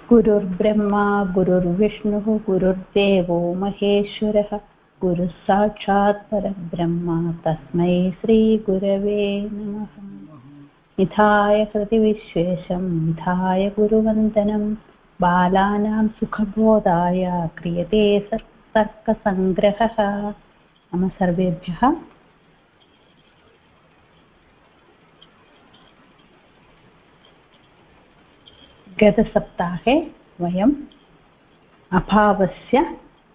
गुरुर्ब्रह्मा गुरुर्विष्णुः गुरुर्देवो महेश्वरः गुरुः साक्षात् परब्रह्म तस्मै श्रीगुरवे नमः। निधाय कृतिविश्वेशं निधाय गुरुवन्दनं बालानां सुखबोधाय क्रियते तर्कसङ्ग्रहः। नमः सर्वेभ्यः। गतसप्ताहे वयम् अभावस्य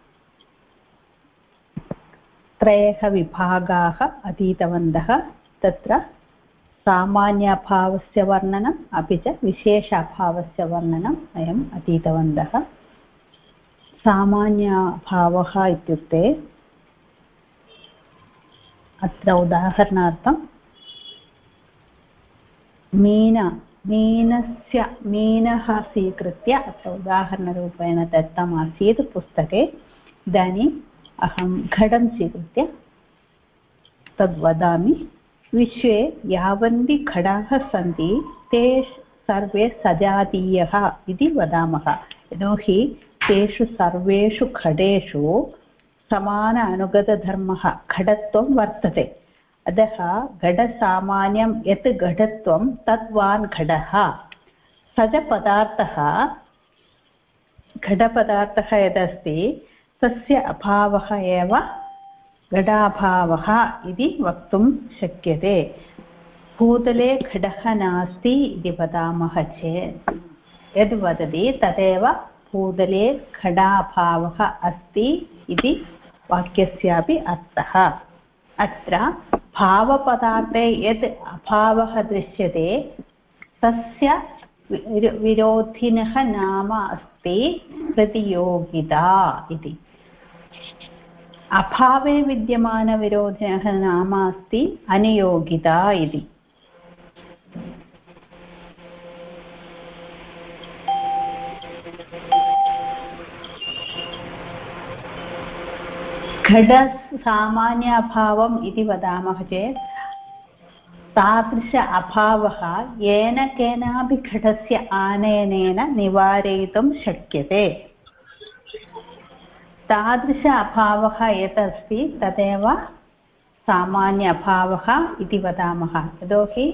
त्रयः विभागाः अधीतवन्तः। तत्र सामान्य अभावस्य वर्णनम् अपि च विशेष अभावस्य वर्णनं वयम् अधीतवन्तः। सामान्य अभावः इत्युक्ते अत्र उदाहरणार्थं मीनः स्वीकृत्य अत्र उदाहरणरूपेण दत्तमासीत् पुस्तके। इदानीम् अहं घटं स्वीकृत्य तद् वदामि। विश्वे यावन्ति घटाः सन्ति ते सर्वे सजातीयः इति वदामः। यतोहि तेषु सर्वेषु घटेषु समान अनुगतधर्मः घटत्वं वर्तते। अतः घटसामान्यं यत् घटत्वं तद्वान् घटः। स च पदार्थः घटपदार्थः यदस्ति तस्य अभावः एव घटाभावः इति वक्तुं शक्यते। भूतले घटः नास्ति इति वदामः चेत् यद् वदति तदेव भूतले घटाभावः अस्ति इति वाक्यस्यापि अर्थः। अत्र भावपदार्थे यत् अभावः दृश्यते तस्य विरोधिनः नाम अस्ति प्रतियोगिता इति। अभावे विद्यमानविरोधिनः नाम अस्ति अनियोगिता इति। घटसामान्य अभावम् इति वदामः चेत् तादृश अभावः येन केनापि घटस्य आनयनेन निवारयितुं शक्यते। तादृश अभावः यत् अस्ति तदेव सामान्य अभावः इति वदामः। यतोहि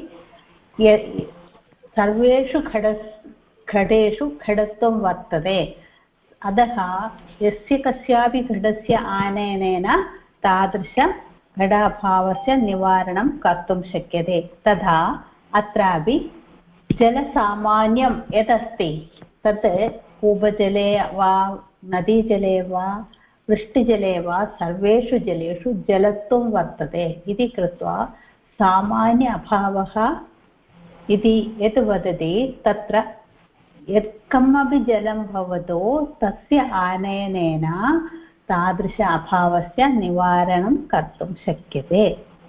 सर्वेषु घटेषु घटत्वं वर्तते। अतः यस्य कस्यापि घटस्य आनयनेन तादृश घटाभावस्य निवारणं कर्तुं शक्यते। तथा अत्रापि जलसामान्यं यदस्ति तत् कूपजले वा नदीजले वा वृष्टिजले वा सर्वेषु जलेषु जलत्वं वर्तते इति कृत्वा सामान्य अभावः इति यत् वदति तत्र यत्कमपि जलं भवतु तस्य आनयनेन तादृश अभावस्य निवारणं कर्तुं शक्यते।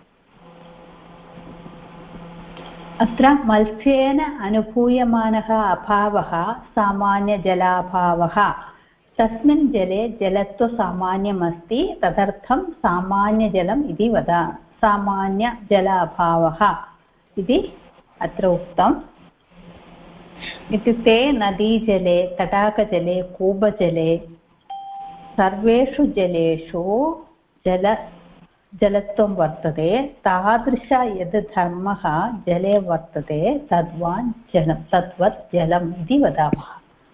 अत्र मत्स्येन अनुभूयमानः अभावः सामान्यजलाभावः। तस्मिन् जले जलत्वसामान्यमस्ति तदर्थं सामान्यजलम् इति वदामः। सामान्यजलाभावः इति अत्र उक्तम्। इत्युक्ते नदीजले तडागजले कूपजले सर्वेषु जलेषु जलत्वं वर्तते। तादृश यद् धर्मः जले वर्तते तद्वत् जलम् इति वदामः।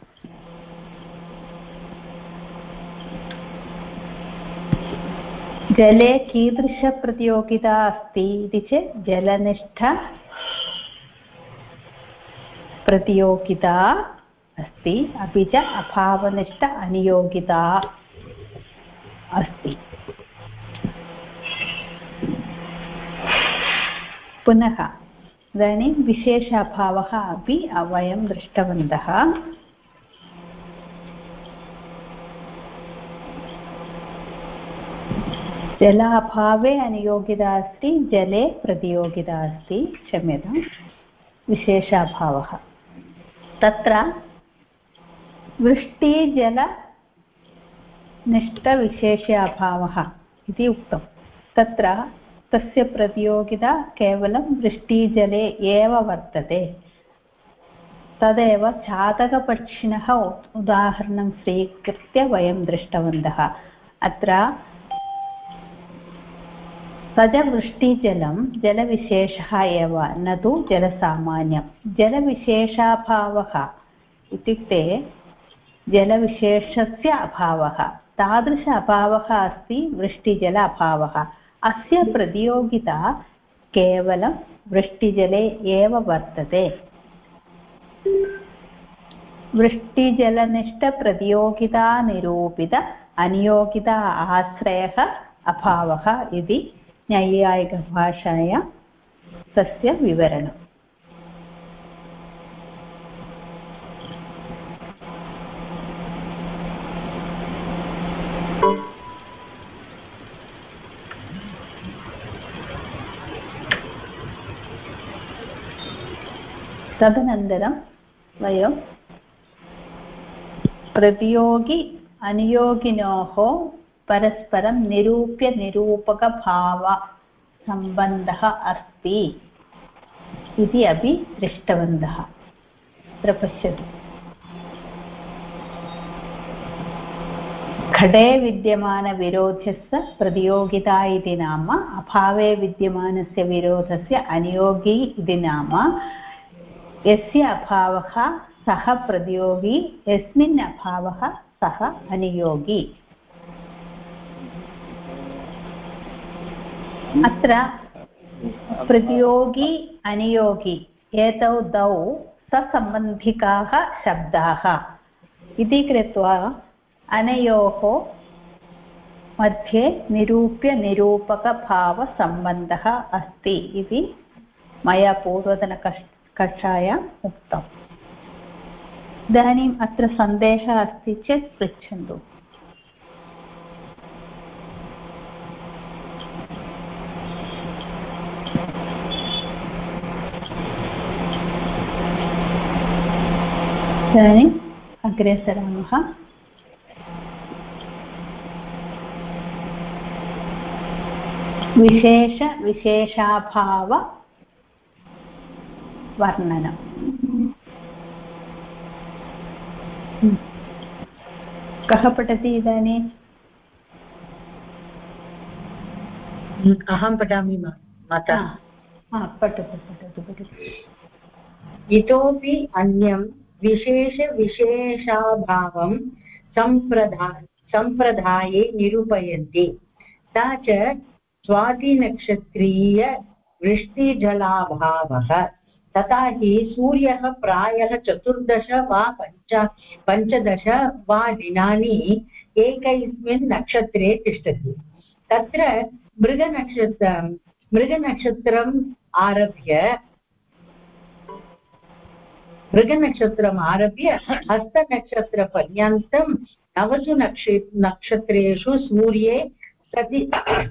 जले कीदृशप्रतियोगिता अस्ति इति चेत् जलनिष्ठ प्रतियोगिता अस्ति, अपि च अभावनिष्ठ अनियोगिता अस्ति। पुनः इदानीं विशेष अभावः अपि वयं दृष्टवन्तः। जलाभावे अनियोगिता अस्ति, जले प्रतियोगिता अस्ति। क्षम्यतां, विशेषाभावः। तत्र वृष्टिजलनिष्ठविशेषाभावः इति उक्तं। तत्र तस्य प्रतियोगिता केवलं वृष्टिजले एव वर्तते। तदेव चातकपक्षिणः उदाहरणं स्वीकृत्य वयं दृष्टवन्तः। अत्र सजवृष्टिजलं जलविशेषः एव न तु जलसामान्यं। जलविशेषाभावः इत्युक्ते जलविशेषस्य अभावः, तादृश अभावः अस्ति वृष्टिजल अभावः। अस्य प्रतियोगिता केवलं वृष्टिजले एव वर्तते। वृष्टिजलनिष्ठप्रतियोगितानिरूपित अनियोगिता आश्रयः अभावः इति नैयायिकभाषायां तस्य विवरणम्। तदनन्तरं वयं प्रतियोगी अनियोगिनोः परस्परं निरूप्य निरूपकभावसम्बन्धः अस्ति इति अपि दृष्टवन्तः। अत्र पश्यतु, घटे विद्यमानविरोधस्य प्रतियोगिता इति नाम, अभावे विद्यमानस्य विरोधस्य अनियोगी इति नाम। यस्य अभावः सः प्रतियोगी, यस्मिन् अभावः सः अनियोगी। अत्र प्रतियोगी अनियोगी एतौ द्वौ ससम्बन्धिकाः शब्दाः इति कृत्वा अनयोः मध्ये निरूप्य निरूपकभावसम्बन्धः अस्ति इति मया पूर्वतनकक्षायाम् उक्तम्। इदानीम् अत्र सन्देहः अस्ति चेत् पृच्छन्तु। इदानीम् अग्रे सरामः। विशेषाभाववर्णनम्। कः पठति इदानीम्? अहं पठामि माता। पठतु। इतोपि अन्यं विशेषविशेषाभावं सम्प्रदाये निरूपयन्ति। सा च स्वातिनक्षत्रीयवृष्टिजलाभावः। तथा हि सूर्यः प्रायः 14 वा 15 वा दिनानि एकस्मिन् नक्षत्रे तिष्ठति। तत्र मृगनक्षत्रम् आरभ्य हस्तनक्षत्रपर्यन्तं 9 नक्षत्रेषु सूर्ये सति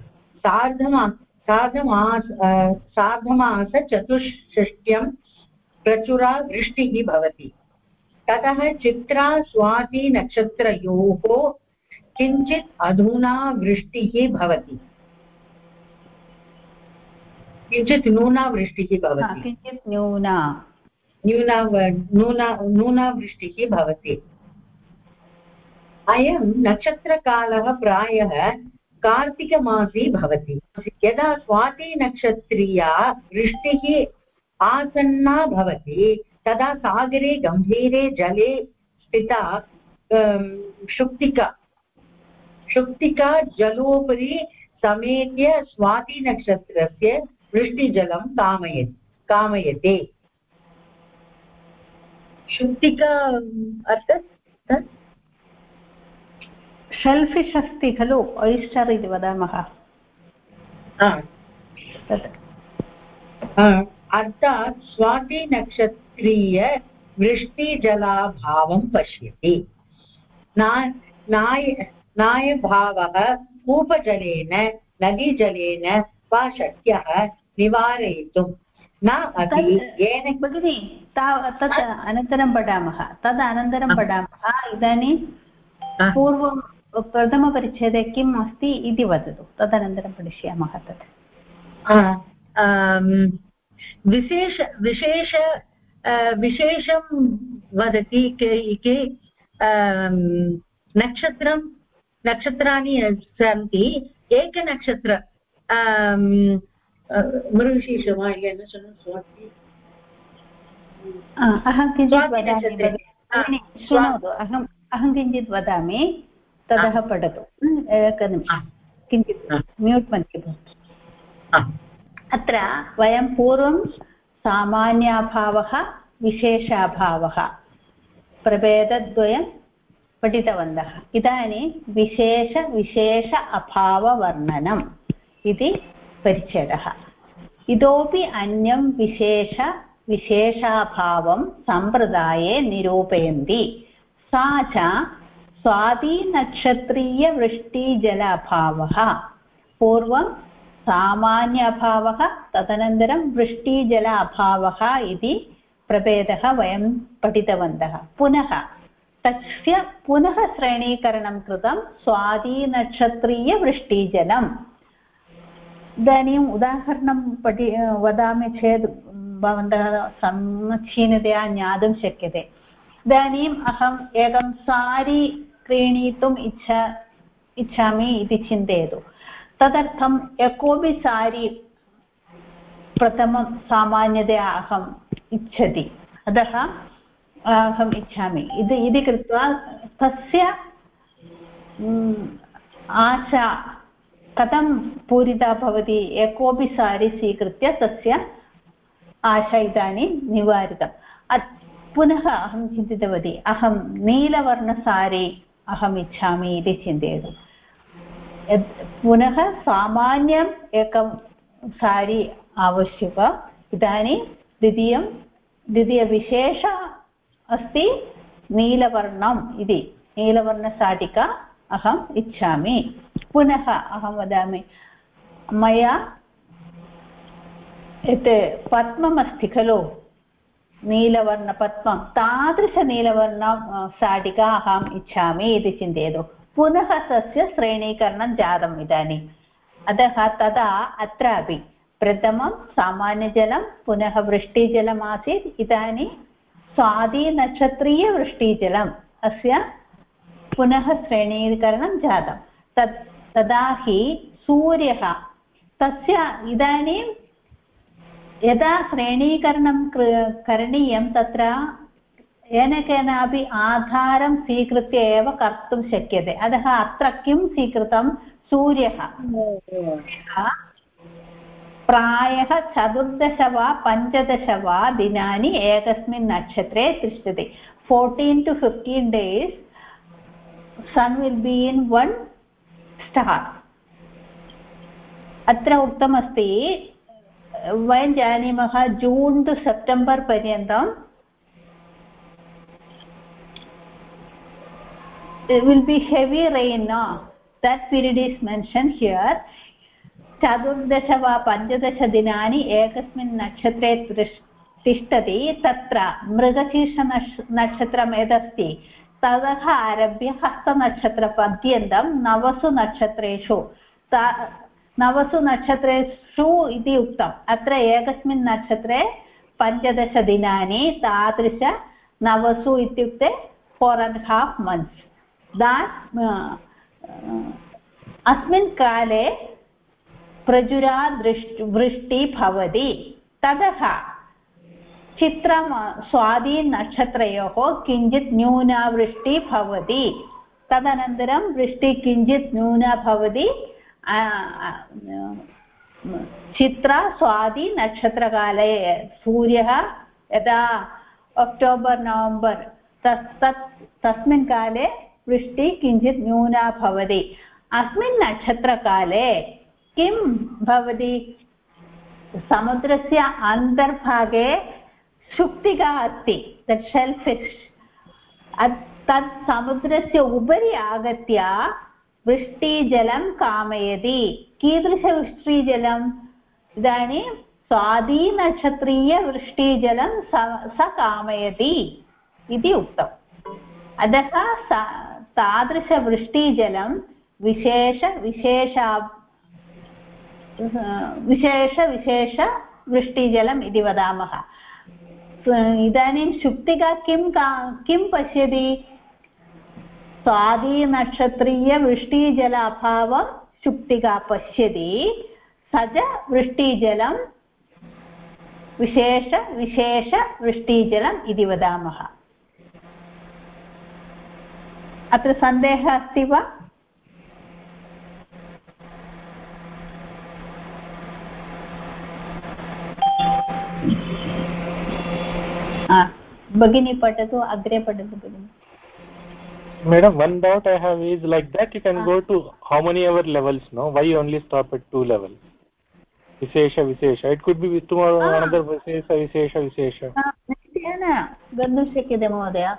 सार्धमासचतुष्षष्ट्यं प्रचुरा वृष्टिः भवति। ततः चित्रा स्वाति नक्षत्रयोः किञ्चित् अधुना वृष्टिः भवति, किञ्चित् न्यूना वृष्टिः भवति, किञ्चित् न्यूना वृष्टिः भवति। अयं नक्षत्रकालः प्रायः कार्तिकमासे भवति। यदा स्वातिनक्षत्रीया वृष्टिः आसन्ना भवति तदा सागरे गम्भीरे जले स्थिता शुक्तिका जलोपरि समेत्य स्वातिनक्षत्रस्य वृष्टिजलं कामयते। शुक्तिका अर्थात् शेल्फिश् अस्ति खलु, ओयस्टर् इति वदामः। अर्थात् स्वातिनक्षत्रीय वृष्टिजलाभावं पश्यति। नायभावः कूपजलेन नदीजलेन वा शक्यः निवारयितुं न अपि येन। भगिनि, तत् अनन्तरं पठामः, इदानीं पूर्वं प्रथमपरिच्छेदे किम् अस्ति इति वदतु, तदनन्तरं पठिष्यामः तत्। विशेषं वदति के नक्षत्राणि सन्ति एकनक्षत्र मृगशीर्षमा अहं किञ्चित् वदामि शृणोतु अहं किञ्चित् वदामि ततः पठतु एकनिमिषं किञ्चित् म्यूट् मध्ये भवतु अत्र वयं पूर्वं सामान्याभावः विशेषाभावः प्रभेदद्वयं पठितवन्तः इदानीं विशेष अभाववर्णनम् इति परिच्छेदः इतोपि अन्यं विशेषाभावं सम्प्रदाये निरूपयन्ति सा च स्वातिनक्षत्रीयवृष्टिजलाभावः पूर्वं सामान्य अभावः तदनन्तरं वृष्टिजल अभावः इति प्रभेदः वयं पठितवन्तः पुनः तस्य पुनः श्रेणीकरणं कृतं स्वातिनक्षत्रीयवृष्टिजलम् इदानीम् उदाहरणं वदामि चेत् भवन्तः समीचीनतया ज्ञातुं शक्यते इदानीम् अहम् एकं सारी क्रीणीतुम् इच्छामि इति चिन्तयतु तदर्थम् एकोपि सारी प्रथमं सामान्यतया अहम् इच्छति अतः अहम् इच्छामि इति कृत्वा तस्य आशा कथं पूरिता भवति एकोपि सारी स्वीकृत्य तस्य आशा इदानीं निवारितम् पुनः अहं चिन्तितवती अहं नीलवर्णसारी अहम् इच्छामि इति चिन्तयतु पुनः सामान्यम् एकं सारी आवश्यक इदानीं द्वितीयविशेष अस्ति नीलवर्णम् इति नीलवर्णशाटिका अहम् इच्छामि पुनः अहं वदामि मया यत् पद्ममस्ति खलु नीलवर्णपद्मं तादृशनीलवर्ण शाटिका अहम् इच्छामि इति चिन्तयतु पुनः तस्य श्रेणीकरणं जातम् इदानीम् अतः तदा अत्रापि प्रथमं सामान्यजलं पुनः वृष्टिजलम् आसीत् इदानीं स्वातिनक्षत्रीयवृष्टिजलम् अस्य पुनः श्रेणीकरणं जातं तदा हि सूर्यः तस्य इदानीं यदा श्रेणीकरणं करणीयं तत्र येन केनापि आधारं स्वीकृत्य एव कर्तुं शक्यते अतः अत्र किं स्वीकृतं सूर्यः प्रायः 14 वा 15 वा दिनानि एकस्मिन् नक्षत्रे तिष्ठति 14 to 15 days sun will be in one star अत्र उक्तमस्ति वयं जानीमः जून् टु सेप्टेम्बर् पर्यन्तं there will be heavy rain no? that period is mentioned here 14 वा 15 दिनानि एकस्मिन् नक्षत्रे तिष्ठति तत्र मृगशीर्षनक्षत्रम् यदस्ति ततः आरभ्य हस्तनक्षत्रपर्यन्तं 9 नक्षत्रेषु 9 नक्षत्रेषु इति उक्तम् अत्र एकस्मिन् नक्षत्रे 15 दिनानि तादृश 9 इत्युक्ते 4.5 months अस्मिन् काले प्रचुरा वृष्टि भवति ततः चित्रं स्वातिनक्षत्रयोः किञ्चित् न्यूना वृष्टिः भवति तदनन्तरं वृष्टिः किञ्चित् न्यूना भवति चित्र स्वातिनक्षत्रकाले सूर्यः यदा अक्टोबर् नवम्बर् तस्मिन् काले वृष्टिः किञ्चित् न्यूना भवति अस्मिन् नक्षत्रकाले किं भवति समुद्रस्य अन्तर्भागे शुक्तिका अस्ति तत् शेल्फिश् तत् समुद्रस्य उपरि आगत्य वृष्टिजलं कामयति कीदृशवृष्टिजलम् इदानीं स्वातिनक्षत्रीयवृष्टिजलं स कामयति इति उक्तम् अतः तादृशवृष्टिजलं विशेषवृष्टिजलम् इति वदामः इदानीं शुक्तिका किं पश्यति स्वादिनक्षत्रीयवृष्टिजल अभावं शुक्तिका पश्यति स च वृष्टिजलं विशेषवृष्टिजलम् इति वदामः अत्र सन्देहः अस्ति वा भगिनी पठतु अग्रे पठतु भगिनी Madam, one doubt I have is like that you can go to how many ever levels, no? Why only stop at 2 levels? Vishesha. It could be with tomorrow another Vishesha. निश्चयेन गन्तुं शक्यते महोदय.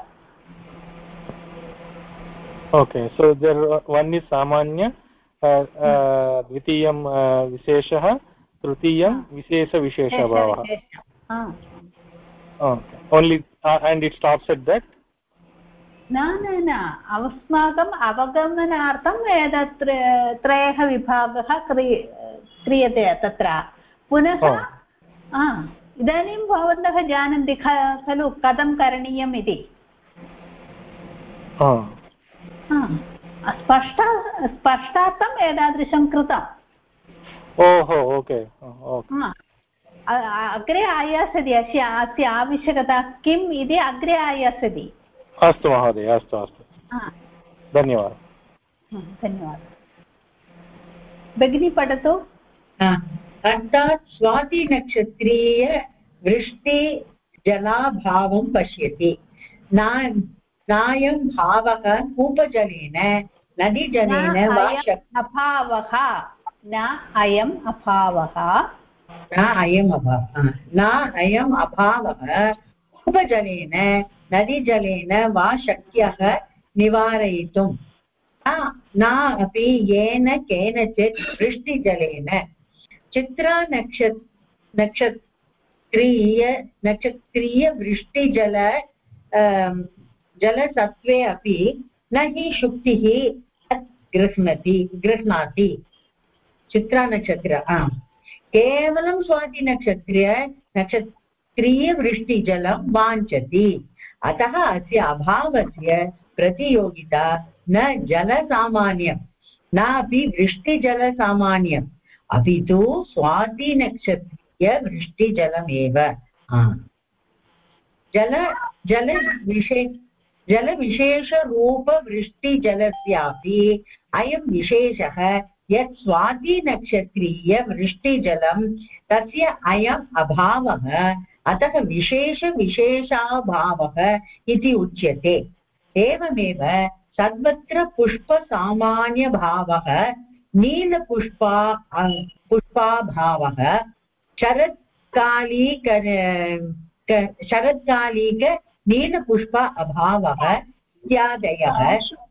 Okay, so there one is Samanya, द्वितीयं विशेषः, तृतीयं विशेषविशेषभावः. Okay, only and it stops at that. न अस्माकम् अवगमनार्थम् एतत् त्रयः विभागः क्रियते तत्र पुनः इदानीं भवन्तः जानन्ति खलु कथं करणीयम् इति स्पष्टार्थम् एतादृशं कृतम्. ओहो ओके अग्रे आयास्यति अस्य आवश्यकता किम् इति अग्रे आयास्यति. अस्तु महोदय अस्तु धन्यवादः. भगिनी पठतु. अर्थात् स्वातिनक्षत्रीय वृष्टिजलाभावं पश्यति. नायं भावः कूपजलेन नदीजलेन वा अभावः न अयम् अभावः कूपजलेन नदीजलेन वा शक्यः निवारयितुं न अपि येन केनचित् वृष्टिजलेन. नक्षत्रीयवृष्टिजल जलसत्त्वे अपि न हि शुक्तिः गृह्णाति. चित्रानक्षत्र केवलं स्वातिनक्षत्रीयवृष्टिजलं वाञ्छति. अतः अस्य अभावस्य प्रतियोगिता न जलसामान्यं नापि वृष्टिजलसामान्यम् अपि तु स्वातिनक्षत्रीयवृष्टिजलमेव. जलविशेषरूपवृष्टिजलस्यापि अयं विशेषः यत् स्वातिनक्षत्रीयवृष्टिजलं तस्य अयम् अभावः अतः विशेषाभावः इति उच्यते. एवमेव सर्वत्र पुष्पसामान्यभावः नीलपुष्पाभावः शरत्कालिक नीलपुष्प अभावः इत्यादयः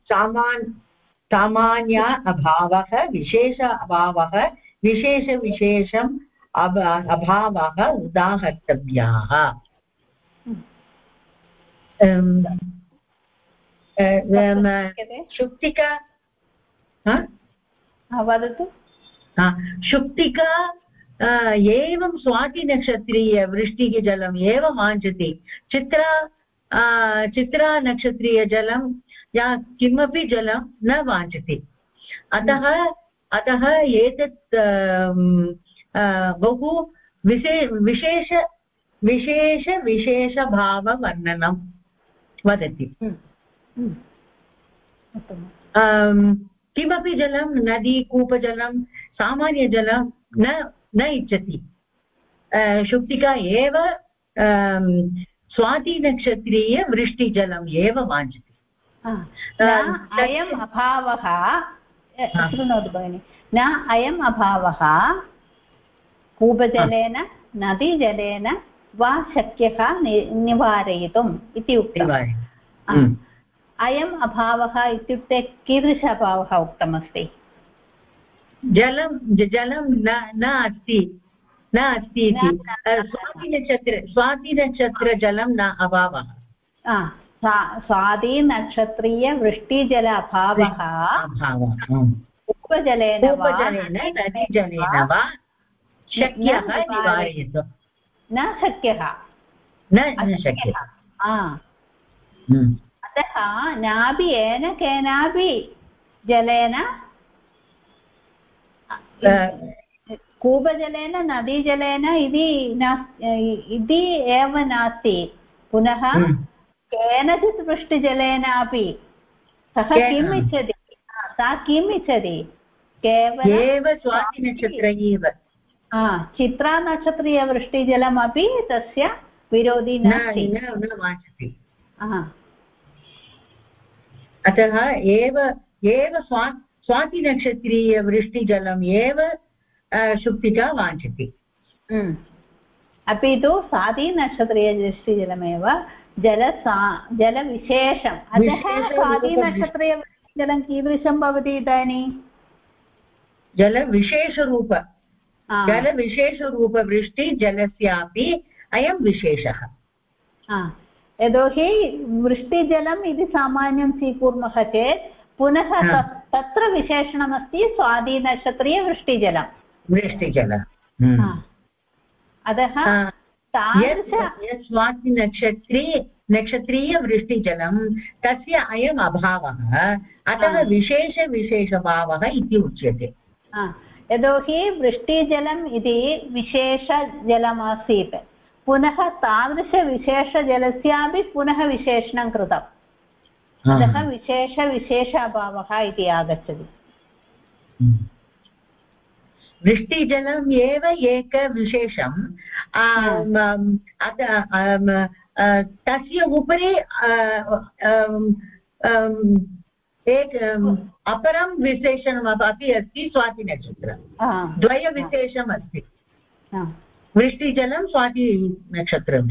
सामान्य अभावः विशेष अभावः विशेषम् अभावः उदाहर्तव्याः. शुक्तिका वदतु. शुक्तिका एवं स्वातिनक्षत्रीयवृष्टिजलम् एव वाञ्छति. चित्रानक्षत्रीयजलं या किमपि जलं न वाञ्छति. अतः एतत् बहु विशेषभाववर्णनं वदति. किमपि जलं नदी कूपजलं सामान्यजलं न इच्छति. शुक्तिका एव स्वातिनक्षत्रीयवृष्टिजलम् एव वाञ्छति. अयम् अभावः शृणोतु भगिनि. न अयम् अभावः कूपजलेन नदीजलेन वा शक्यः निवारयितुम् इति उक्तम्. अयम् अभावः इत्युक्ते कीदृश अभावः उक्तमस्ति? जलं न अस्ति इति. स्वातिनक्षत्रजलं न अभावः. स्वातिनक्षत्रीयवृष्टिजल अभावः कूपजलेन नदीजलेन वा शक्यः निवारयितुं न शक्यः. न शक्यते अतः नापि येन केनापि जलेन कूपजलेन नदीजलेन इति एव नास्ति पुनः केनचित् वृष्टिजलेनापि सः किम् इच्छति सा किम् इच्छति केवलं स्वातिनक्षत्रम् एव चित्रानक्षत्रीयवृष्टिजलमपि तस्य विरोधी नास्ति न वाञ्छति अतः एव स्वातिनक्षत्रीयवृष्टिजलम् एव शुक्तिका वाञ्छति अपि तु स्वातिनक्षत्रीयवृष्टिजलमेव जलविशेषम् अतः स्वातिनक्षत्रीयवृष्टिजलं कीदृशं भवति इदानीं जलविशेषरूपवृष्टिजलस्यापि अयं विशेषः यतोहि वृष्टिजलम् इति सामान्यं स्वीकुर्मः चेत् पुनः तत्र विशेषणमस्ति स्वातिनक्षत्रीयवृष्टिजलम् अतः स्वातिनक्षत्रीयवृष्टिजलं तस्य अयम् अभावः अतः विशेषभावः इति उच्यते यतोहि वृष्टिजलम् इति विशेषजलमासीत् पुनः तादृशविशेषजलस्यापि पुनः विशेषणं कृतम् अतः विशेषाभावः इति आगच्छति वृष्टिजलम् एव एकविशेषं तस्य उपरि अपरं विशेषणम् अपि अस्ति स्वातिनक्षत्रं द्वयविशेषम् अस्ति वृष्टिजलं स्वातिनक्षत्रम्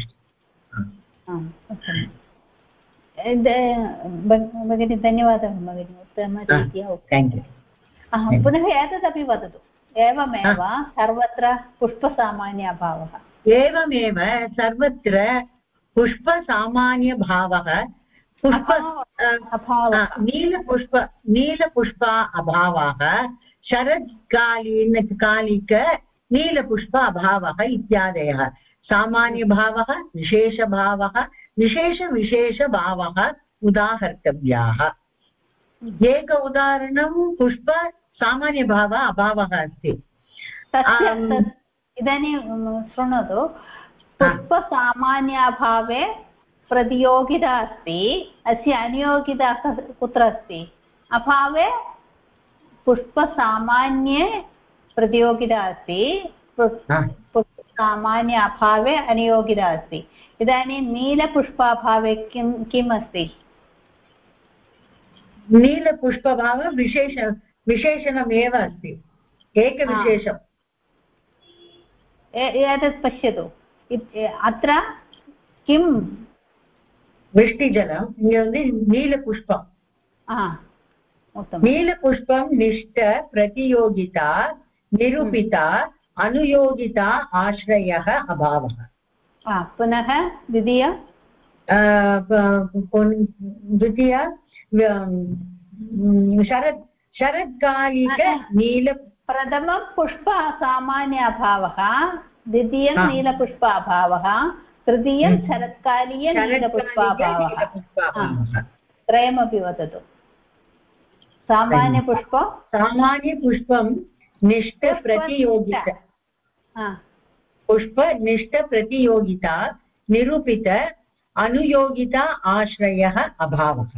भगिनी धन्यवादः भगिनी उत्तमरीत्या पुनः एतदपि वदतु एवमेव सर्वत्र पुष्पसामान्यभावः एवमेव सर्वत्र पुष्पसामान्यभावः नीलपुष्प अभावः शरत्कालिक नीलपुष्प अभावः इत्यादयः सामान्यभावः विशेषभावः विशेषभावः उदाहर्तव्याः एक उदाहरणं पुष्प सामान्यभावः अभावः अस्ति इदानीं शृणोतु पुष्पसामान्याभावे प्रतियोगिता अस्ति अस्य अनियोगिता कुत्र अस्ति अभावे पुष्पसामान्ये प्रतियोगिता अस्ति पुष्पसामान्य अभावे अनियोगिता अस्ति इदानीं नीलपुष्पाभावे किम् अस्ति नीलपुष्पभावः विशेषणमेव अस्ति एकविशेषम् एतत् पश्यतु अत्र किं वृष्टिजलं नीलपुष्पं नीलपुष्पं निष्ठ प्रतियोगिता निरूपिता अनुयोगिता आश्रयः अभावः पुनः द्वितीय शरत्कालिक नील प्रथमं पुष्प सामान्य अभावः द्वितीयं नीलपुष्प अभावः तृतीयं शरत्कालीय नीलपुष्पाभावः त्रयमपि वदतु सामान्यपुष्पं निष्ठप्रतियोगिता निरूपित अनुयोगिता आश्रयः अभावः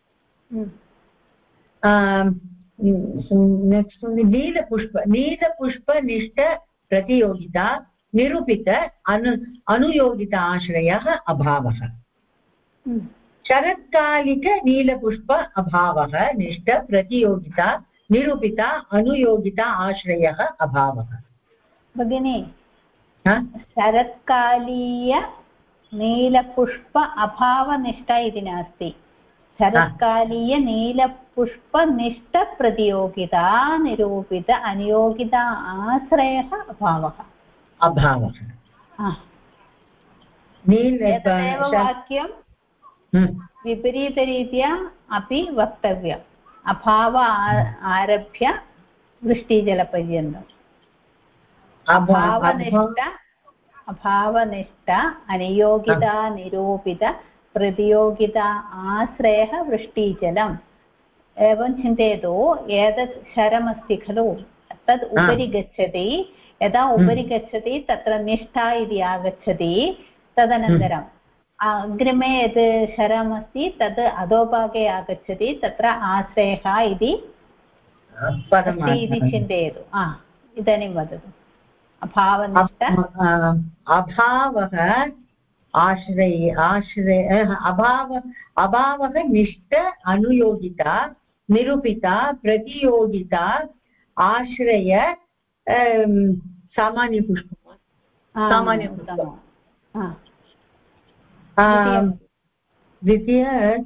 नेक्स्ट् नीलपुष्पनिष्ठ प्रतियोगिता निरूपित अनुयोगिता आश्रयः अभावः शरत्कालिक नीलपुष्प अभावः निष्ठ प्रतियोगिता निरूपिता अनुयोगिता आश्रयः अभावः भगिनी शरत्कालीय नीलपुष्प अभावनिष्ठ इति नास्ति शरत्कालीय नीलपुष्पनिष्ठ प्रतियोगिता निरूपित अनियोगिता आश्रयः अभावः एतदेव वाक्यं विपरीतरीत्या अपि वक्तव्यम् अभाव आरभ्य वृष्टिजलपर्यन्तम् अभावनिष्ठ अभावनिष्ठ अनियोगिता निरूपित प्रतियोगिता आश्रयः वृष्टिजलम् एवं चिन्तयतु एतत् शरमस्ति खलु तद् उपरि गच्छति यदा उपरि गच्छति तत्र निष्ठा इति आगच्छति तदनन्तरम् अग्रिमे यत् शरमस्ति तद् अधोभागे आगच्छति तत्र आश्रयः इति चिन्तयतु इदानीं वदतु अभावनिष्ठ अभावः अभावः निष्ठ अनुयोगिता निरूपिता प्रतियोगिता आश्रय सामान्यपुष्पं द्वितीय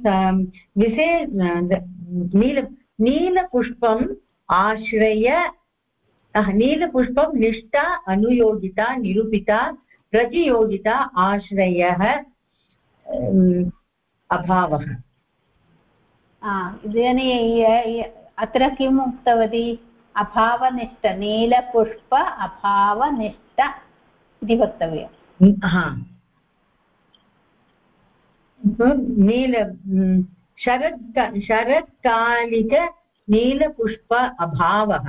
नीलपुष्पम् आश्रय नीलपुष्पं निष्ठा अनुयोगिता निरूपिता प्रतियोगिता आश्रयः अभावः इदानीं अत्र किम् उक्तवती अभावनिष्ठ नीलपुष्प अभावनिष्ठ इति वक्तव्यम् शरत्कालिक नीलपुष्प अभावः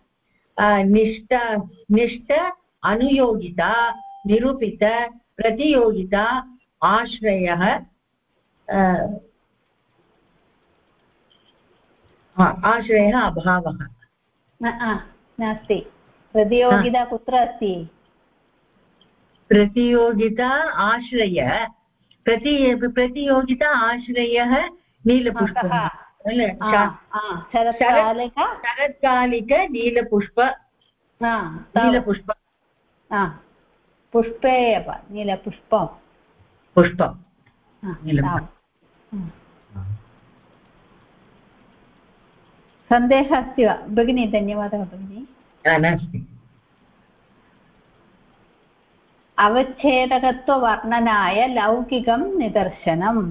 निष्ठ अनुयोगिता निरूपित प्रतियोगिता आश्रयः अभावः नास्ति प्रतियोगिता कुत्र अस्ति प्रतियोगिता आश्रय प्रतियोगिता आश्रयः नीलपुष्पः शरत्कालिक नीलपुष्प पुष्पे एव नीलपुष्पं सन्देहः अस्ति वा भगिनी धन्यवादः भगिनी नास्ति अवच्छेदकत्ववर्णनाय लौकिकं निदर्शनम्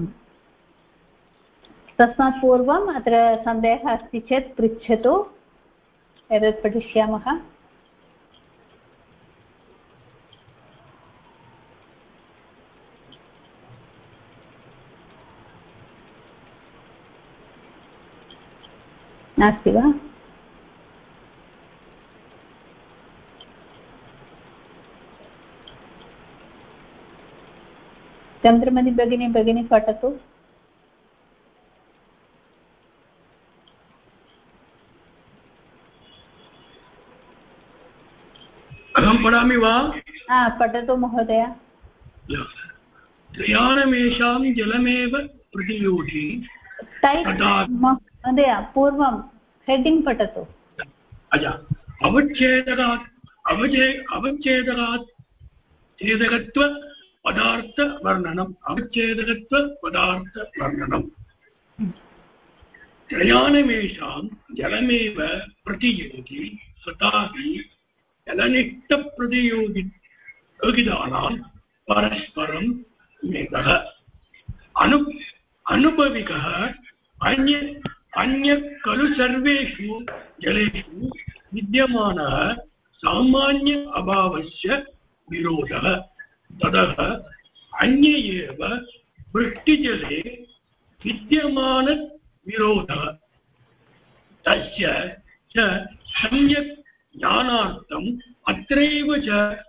तस्मात् पूर्वम् अत्र सन्देहः अस्ति चेत् पृच्छतु एतत् पठिष्यामः नास्ति वा चन्द्रमणि भगिनी पठतु अहं पठामि वा पठतु महोदय त्रयाणमेषां जलमेव प्रतियोगी महोदय पूर्वं हेडिङ्ग् पठतु अवच्छेदकात् छेदकत्वपदार्थवर्णनम् अवच्छेदकत्वपदार्थवर्णनम् त्रयाणमेषां जलमेव प्रतियोगी तथापि जलनिष्ठप्रतियोगितानां परस्परं भेदः अनुभविकः अन्य खलु सर्वेषु जलेषु विद्यमानः सामान्य अभावस्य विरोधः ततः अन्य एव वृष्टिजले विद्यमानविरोधः तस्य च सम्यक् ज्ञानार्थम् अत्रैव च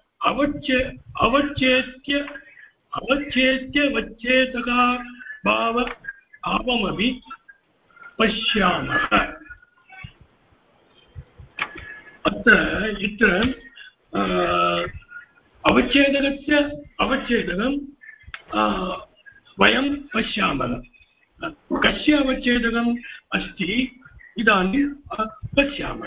अवच्छेद्यवच्छेदकाभावमपि पश्यामः इत्र अवच्छेदकं वयं पश्यामः कस्य अवच्छेदकम् अस्ति इदानीं पश्यामः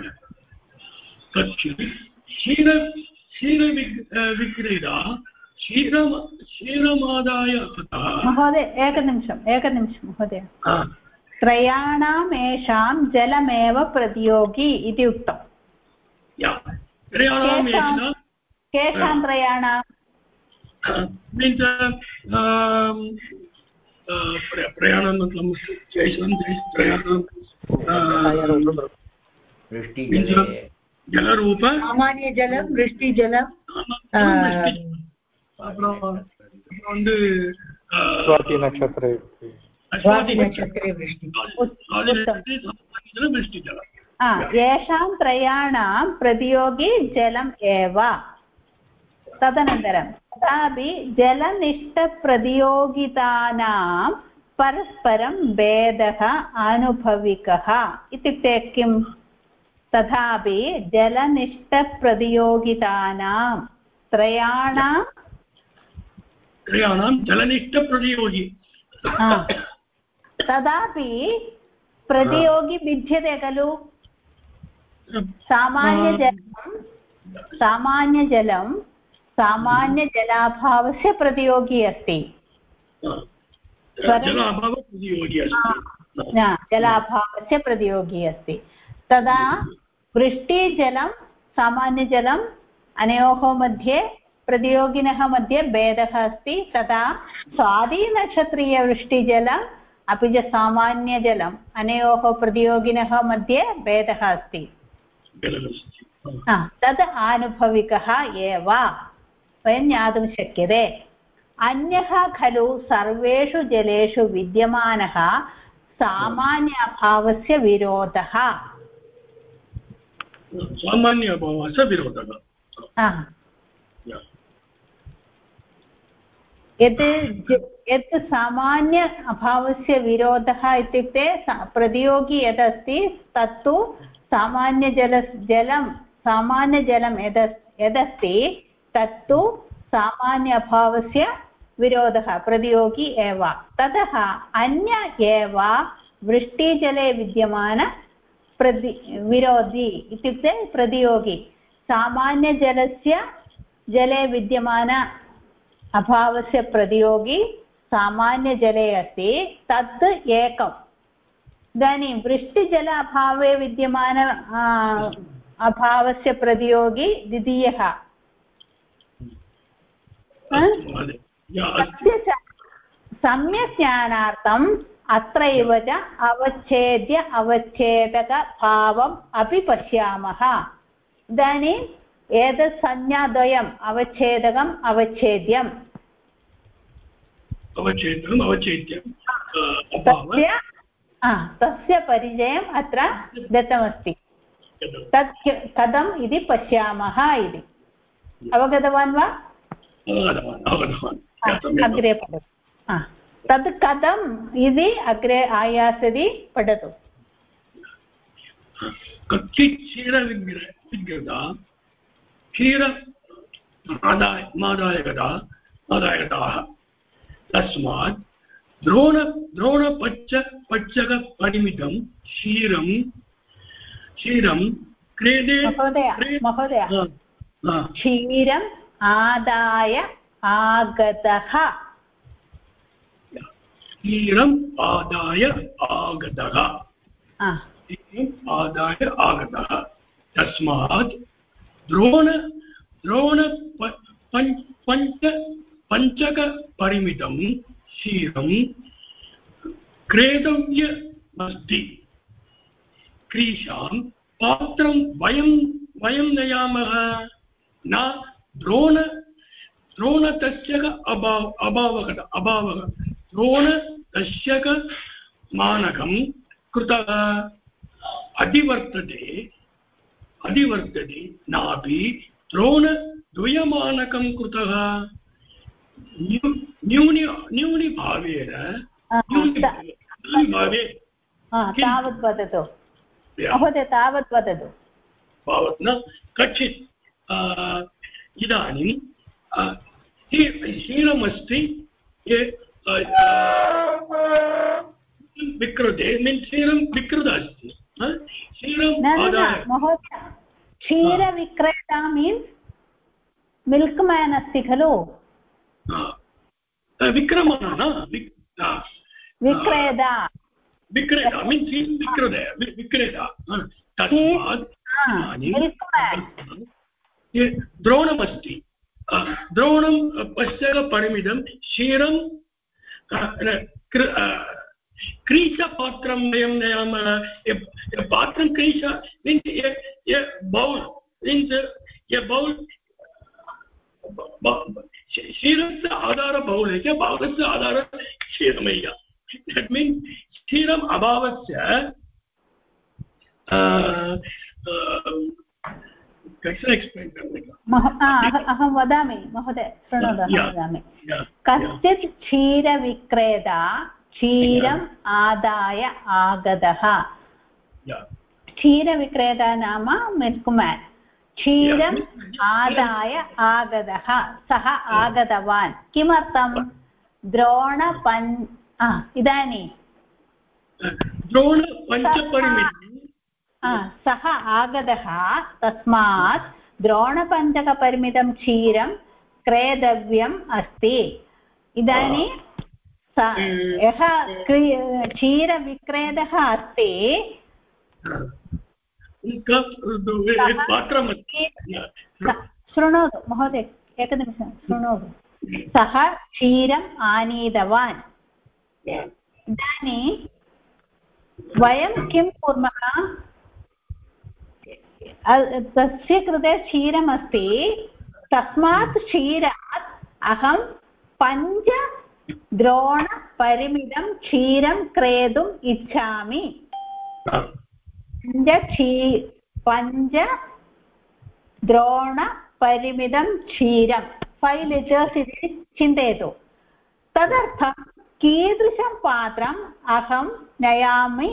क्षीरविक्रीडा क्षीरमादाय महोदय एकनिमिषं महोदय त्रयाणाम् येषां जलमेव प्रतियोगी इति उक्तम् केषां त्रयाणां प्रयाणं जलरूप सामान्यजलं वृष्टिजलं வந்து स्वाति नक्षत्रे स्वातिनक्षत्रे वृष्टि वृष्टिजलम् येषां त्रयाणां प्रतियोगी जलम् एव तदनन्तरं तथापि जलनिष्ठप्रतियोगितानां परस्परं भेदः अनुभविकः इत्युक्ते किं तथापि जलनिष्ठप्रतियोगितानां त्रयाणां जलनिष्ठप्रतियोगी तदापि प्रतियोगी भिद्यते खलु सामान्यजलं सामान्यजलाभावस्य प्रतियोगी अस्ति जलाभावस्य प्रतियोगी अस्ति तदा वृष्टिजलं सामान्यजलम् अनयोः मध्ये प्रतियोगिनः मध्ये भेदः अस्ति तथा स्वादिनक्षत्रीयवृष्टिजलम् अपि च सामान्यजलम् अनयोः प्रतियोगिनः मध्ये भेदः अस्ति तद् आनुभविकः एव वयं ज्ञातुं शक्यते अन्यः खलु सर्वेषु जलेषु विद्यमानः सामान्य अभावस्य विरोधः सामान्य अभावस्य विरोधः यत् सामान्य अभावस्य विरोधः इत्युक्ते प्रतियोगी यदस्ति तत्तु सामान्यजलं यदस्ति तत्तु सामान्य अभावस्य विरोधः प्रतियोगी एव ततः अन्य एव वृष्टिजले विद्यमान विरोधी इत्युक्ते प्रतियोगी सामान्यजलस्य जले विद्यमान अभावस्य प्रतियोगी सामान्यजले अस्ति तत् एकम् इदानीं वृष्टिजल अभावे विद्यमान अभावस्य प्रतियोगी द्वितीयः सम्यक् ज्ञानार्थम् अत्रैव च अवच्छेदकभावम् अपि पश्यामः इदानीम् एतत् संज्ञाद्वयम् अवच्छेदकम् अवच्छेद्यम् तस्य परिचयम् अत्र दत्तमस्ति तत् कथम् इति पश्यामः इति अवगतवान् वा अग्रे पठतु तद् कथम् इति अग्रे आयास्यति पठतु क्षीरमादायकताः तस्मात् द्रोणपच्चकपरिमितं क्षीरं क्रीडे महोदय क्षीरम् आदाय आगतः तस्मात् पञ्चकपरिमितं क्षीरं क्रेतव्यमस्ति क्रीशां पात्रं वयं नयामः न द्रोणतस्यक अभावः द्रोणतस्यक मानकं कृतः अधिवर्तते नापि द्रोणद्वयमानकं कृतः न्यूनि भावेन तावत् वदतु महोदय तावत् वदतु तावत् न कच्चित् इदानीं क्षीरमस्ति विकृते मीन्स् क्षीरं विकृत अस्ति महोदय क्षीरविक्रेता मीन्स् मिल्क् मेन् अस्ति खलु विक्रेता मीन्स् विक्रेता तस्मात् द्रोणमस्ति द्रोणं पश्चकपरिमितं क्षीरं क्रीशपात्रं वयं नयामः पात्रं क्रीश means a bowl means a bowl क्षीरस्य आधारबहुलस्य भागस्य आधार क्षीरमय्य that means क्षीरम् अभावस्य कैसे एक्सप्लेन अहं वदामि महोदय शृणोतु अहं वदामि कश्चित् क्षीरविक्रेता क्षीरम् आदाय आगतः क्षीरविक्रेता नाम मिल्क्मेन् क्षीरम् आदाय आगतः सः आगतवान् किमर्थं इदानीं सः आगतः तस्मात् द्रोणपञ्चकपरिमितं क्षीरं क्रेतव्यम् अस्ति इदानीं यः क्षीरविक्रेतः अस्ति शृणोतु महोदय एकनिमिषं शृणोतु सः क्षीरम् आनीतवान् इदानीं वयं किं कुर्मः तस्य कृते क्षीरमस्ति तस्मात् क्षीरात् अहं 5 द्रोणपरिमितं क्षीरं क्रेतुम् इच्छामि 5 द्रोणपरिमितं क्षीरं 5 लिटर्स् इति चिन्तयतु तदर्थं कीदृशं पात्रम् अहं नयामि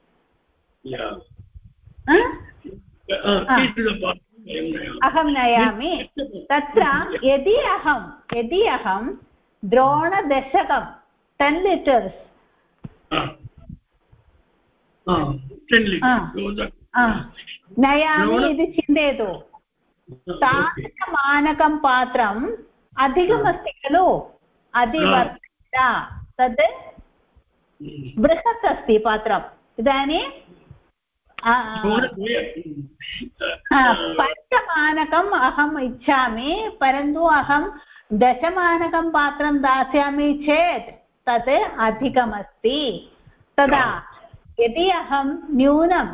अहं नयामि तत्र यदि अहं द्रोणदशकं 10 लिटर्स् नयामि इति चिन्तयतु तादृशमानकं पात्रम् अधिकमस्ति खलु अधिवर्तिता तद् बृहत् अस्ति पात्रम् इदानीं पञ्चमानकम् अहम् इच्छामि परन्तु अहं 10 मानकं पात्रं दास्यामि चेत् तत् अधिकमस्ति तदा यदि अहं न्यूनं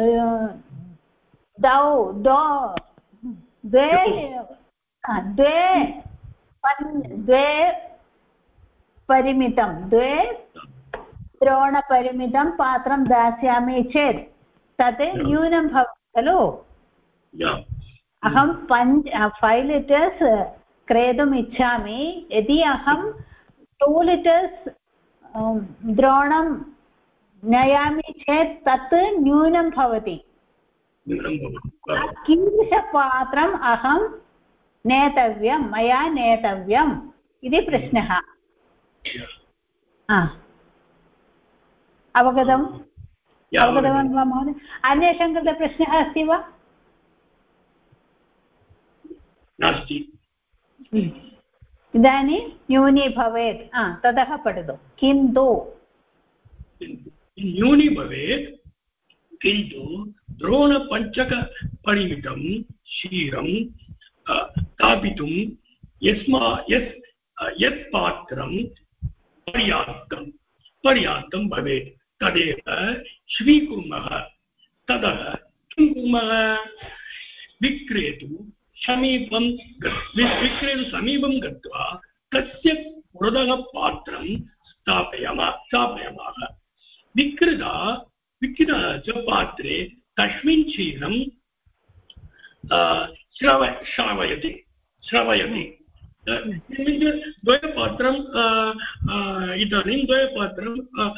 द्वे द्रोणपरिमितं पात्रं दास्यामि चेत् तत् न्यूनं भवति खलु अहं 5 लिटर्स् क्रेतुम् इच्छामि यदि अहं 2 लिटर्स् द्रोणं नयामि चेत् तत् न्यूनं भवति कीदृशपात्रम् अहं मया नेतव्यम् इति प्रश्नः अवगतवान् वा महोदय अन्येषां कृते प्रश्नः अस्ति वा नास्ति इदानीं न्यूनी भवेत् ततः पठतु किन्तु न्यूनी भवेत् किन्तु द्रोणपञ्चकपरिमितं क्षीरं स्थापितुं यत् पात्रं पर्याप्तं भवेत् तदेव स्वीकुर्मः ततः किं कुर्मः विक्रेतुं समीपं गत्वा तस्य पुरतः पात्रं स्थापयामः विक्रेता च पात्रे तस्मिन् क्षीरं श्रावयति द्वयपात्रं इदानीं द्वयपात्रं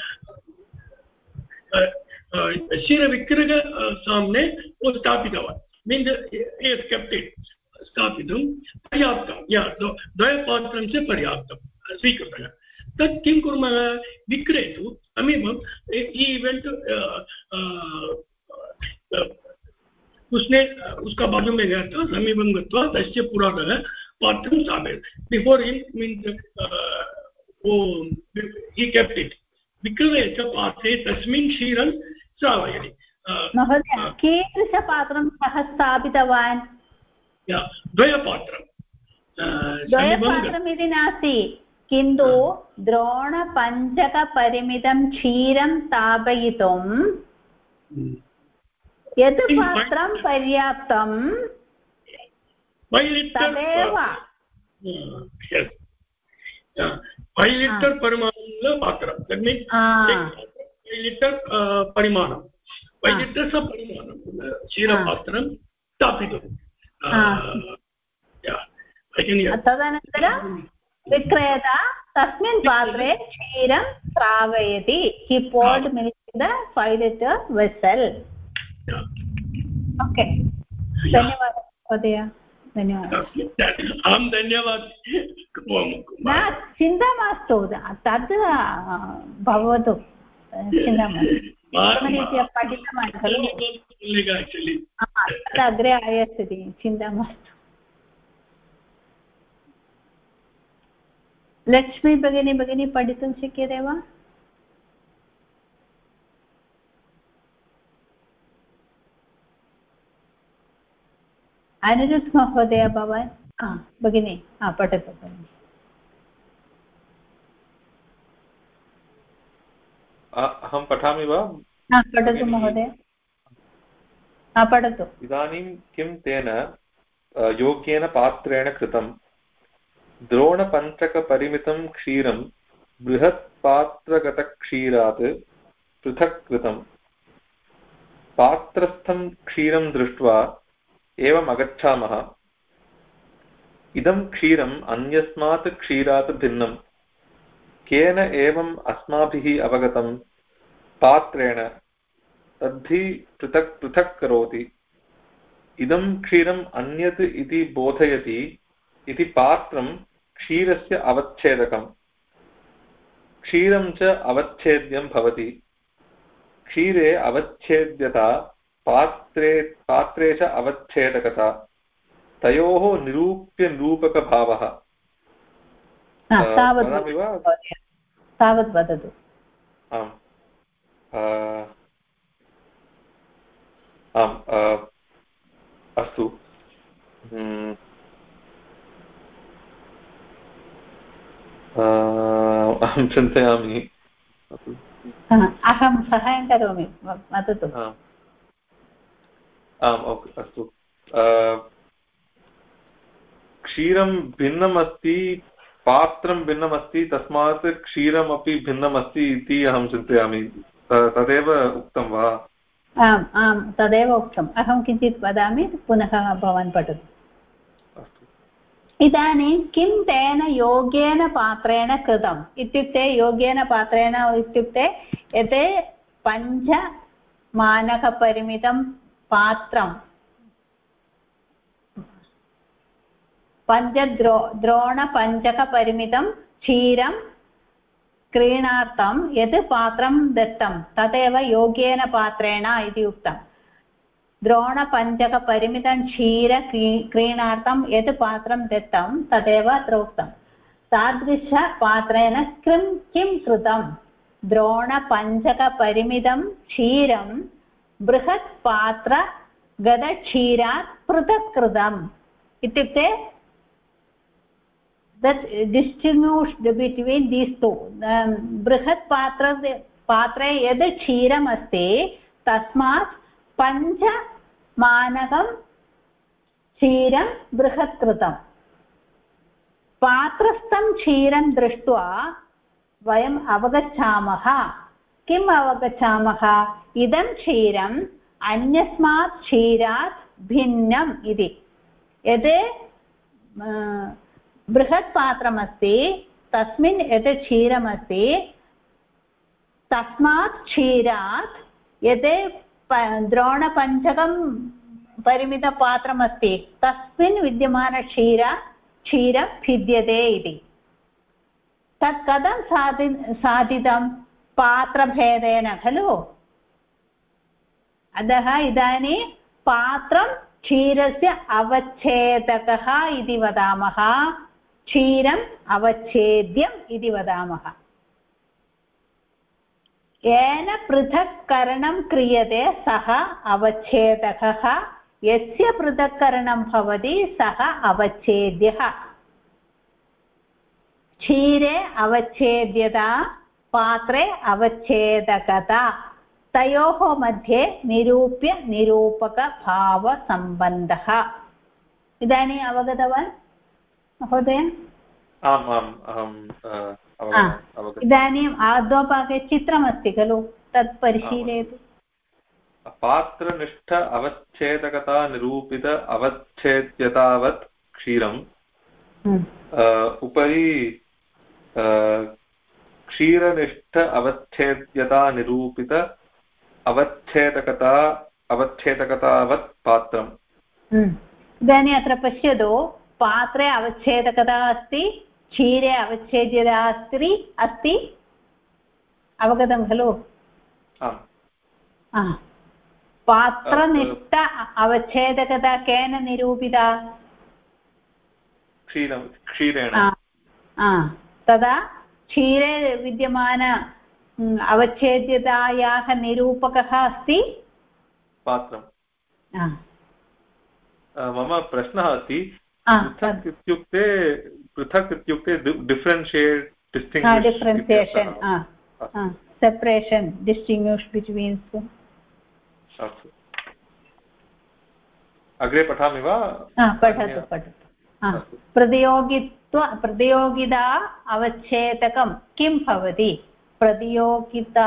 क्षीरविक्रयक सामने स्थापितवान् मीन्स् केप्ट् इट् स्थापितुं पर्याप्तं द्वयपात्रं च पर्याप्तं स्वीकृतः तत् किं कुर्मः विक्रेतुं समीपं इवेण्ट् उसका बाजू में गया था समीपं गत्वा तस्य पुरतः पात्रं स्थापयति before him means he kept it विक्रये च पात्रे तस्मिन् क्षीरं श्रावयति महोदय कीदृशपात्रं सः स्थापितवान् द्वयपात्रम् इति नास्ति किन्तु द्रोणपञ्चकपरिमितं क्षीरं स्थापयितुं यत् पात्रं पर्याप्तं तदेव Yes. 5 liter परिमाणं पात्रं. That means 5 liter परिमाणं. 5 liters परिमाणं क्षीरपात्रं स्थापितुं. तदनन्तरं विक्रेता तस्मिन् पात्रे क्षीरं श्रावयति. He poured milk in the 5 liter vessel. Okay. धन्यवादः महोदय. धन्यवादः. अहं धन्यवादः. चिन्ता मास्तु, तद् भवतु, चिन्ता मास्तु. उत्तमरीत्या पठितवान् खलु, तद् अग्रे आगच्छति, चिन्ता मास्तु. लक्ष्मी भगिनी पठितुं शक्यते वा? अनिरुद्ध महोदय भवान् भगिनी पठतु. अहं पठामि वा? पठतु महोदय, पठतु. इदानीं किं तेन योग्येन पात्रेण कृतं? द्रोणपञ्चकपरिमितं क्षीरं बृहत्पात्रगतक्षीरात् पृथक् कृतं. पात्रस्थं क्षीरं दृष्ट्वा एवम् अगच्छामः, इदं क्षीरम् अन्यस्मात् क्षीरात् भिन्नं. केन एवम् अस्माभिः अवगतं? पात्रेण. तद्धि पृथक् पृथक् करोति. इदं क्षीरम् अन्यत् इति बोधयति इति पात्रं क्षीरस्य अवच्छेदकम्. क्षीरं च अवच्छेद्यं भवति. क्षीरे अवच्छेद्यता, पात्रे च अवच्छेदकता. तयोः निरूप्यनिरूपकभावः. वदामि वा? तावत् वदतु. आम् अस्तु. अहं चिन्तयामि. अहं सहायं करोमि, वदतु. आम् अस्तु. क्षीरं भिन्नम् अस्ति, पात्रं भिन्नम् अस्ति, तस्मात् क्षीरमपि भिन्नम् अस्ति इति अहं चिन्तयामि. तदेव उक्तं वा? आम् आम्, तदेव उक्तम्. अहं किञ्चित् वदामि, पुनः भवान् पठतु. इदानीं किं तेन योग्येन पात्रेण कृतम् इत्युक्ते, योग्येन पात्रेण इत्युक्ते यत् 5 मानकपरिमितं पात्रं, 5 द्रोणपञ्चकपरिमितं क्षीरं क्रीणार्थं यत् पात्रं दत्तं तदेव योग्येन पात्रेण इति उक्तं. द्रोणपञ्चकपरिमितं क्रीणार्थं यत् पात्रं दत्तं तदेव अत्र उक्तं. तादृशपात्रेण किं कृतं? द्रोणपञ्चकपरिमितं क्षीरं बृहत्पात्रगतक्षीरात् पृथक् कृतम्. इत्युक्ते that distinguished between these two. बृहत् पात्रे यद् क्षीरम् अस्ति तस्मात् 5 मानकं क्षीरं बृहत् कृतम्. पात्रस्थं क्षीरं दृष्ट्वा वयम् अवगच्छामः. किम् अवगच्छामः? इदं क्षीरम् अन्यस्मात् क्षीरात् भिन्नम् इति. यद् बृहत् पात्रमस्ति तस्मिन् यत् क्षीरमस्ति तस्मात् क्षीरात् यत् द्रोणपञ्चकं परिमितपात्रमस्ति तस्मिन् विद्यमानक्षीरं भिद्यते इति. तत् कथं साधितं? पात्रभेदेन खलु. अतः इदानीं पात्रं क्षीरस्य अवच्छेदकः इति वदामः, क्षीरम् अवच्छेद्यम् इति वदामः. येन पृथक्करणं क्रियते सः अवच्छेदकः, यस्य पृथक्करणं भवति सः अवच्छेद्यः. क्षीरे अवच्छेद्यता, पात्रे अवच्छेदकता, तयोः मध्ये निरूप्यनिरूपकभावसम्बन्धः. इदानीम् अवगतवान्? महोदय? आम् आम् अहम् इदानीम् आद्वपाके चित्रमस्ति खलु, तत् परिशीलयतु। पात्रनिष्ठ अवच्छेदकता निरूपित अवच्छेद्यतावत् क्षीरम् उपरि क्षीरनिष्ठ अवच्छेद्यता निरूपित अवच्छेदकतावत् पात्रम्। इदानीम् अत्र पश्यतु, पात्रे अवच्छेदकता अस्ति, क्षीरे अवच्छेद्यता अस्ति, अवगतं खलु? पात्रनिष्ठ अवच्छेदकता केन निरूपिता? क्षीरेण। तदा क्षीरे विद्यमान अवच्छेद्यतायाः निरूपकः अस्ति पात्रम्। मम प्रश्नः अस्ति, पृथक् इत्युक्ते डिफरेन्शियेट्, डिफरेन्शियेशन्, सेपरेशन्, डिस्टिंग्विश् बिट्वीन्। अग्रे पठामि वा? पठतु। प्रतियोगिता अवच्छेदकं किं भवति? प्रतियोगिता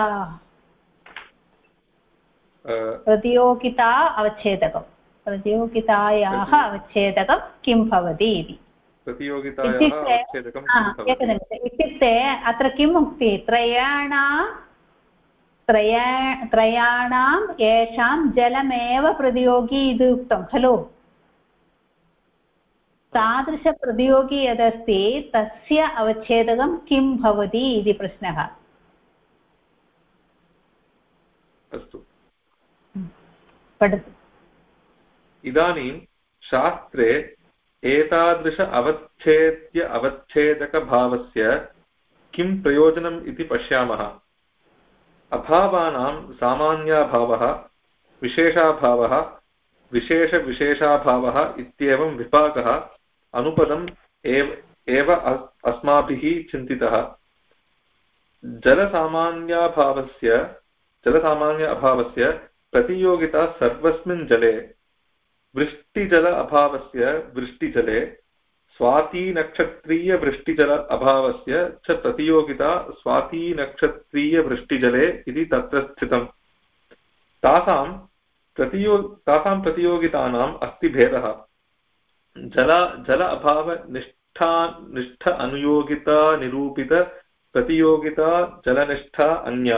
अवच्छेदकं, प्रतियोगितायाः अवच्छेदकं किं भवति इति। इत्युक्ते अत्र किम् उक्ति? त्रयाणां येषां जलमेव प्रतियोगी इति उक्तं खलु। तादृशप्रतियोगी यदस्ति तस्य अवच्छेदकं किं भवति इति प्रश्नः। अस्तु, पठतु। इदानीं शास्त्रे एतादृश अवच्छेदकभावस्य किं प्रयोजनम् इति पश्यामः। अभावानां सामान्याभावः, विशेषाभावः, विशेषविशेषाभावः इत्येवं विभागः अनुपदम् एव अस्माभिः चिन्तितः। जलसामान्य अभावस्य प्रतियोगिता सर्वस्मिन् जले, वृष्टिजल अभावस्य वृष्टिजले, स्वातिनक्षत्रीयवृष्टिजल अभावस्य च प्रतियोगिता स्वातिनक्षत्रीयवृष्टिजले इति तत्र स्थितम्। तासां प्रतियोगितानाम् अस्ति भेदः। जल अभाव निष्ठ अनुयोगिता निरूपित प्रतियोगिता जलनिष्ठा अन्या,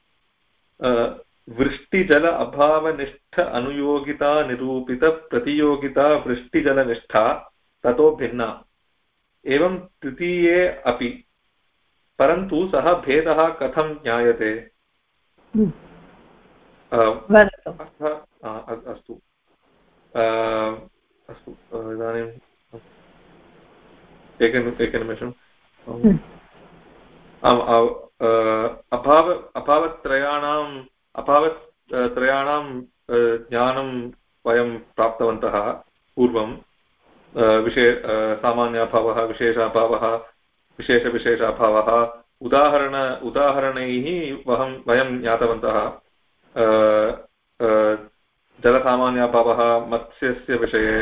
वृष्टिजल अभावनिष्ठ अनुयोगिता निरूपित प्रतियोगिता वृष्टिजलनिष्ठा ततो भिन्ना। एवं तृतीये अपि, परन्तु सः भेदः कथं ज्ञायते? अस्तु इदानीम् एकनिमिषम्। अभावत्रयाणां ज्ञानं वयं प्राप्तवन्तः पूर्वं। सामान्याभावः, विशेषाभावः, विशेषविशेषाभावः, उदाहरणैः वयं ज्ञातवन्तः। जलसामान्याभावः मत्स्यस्य विषये,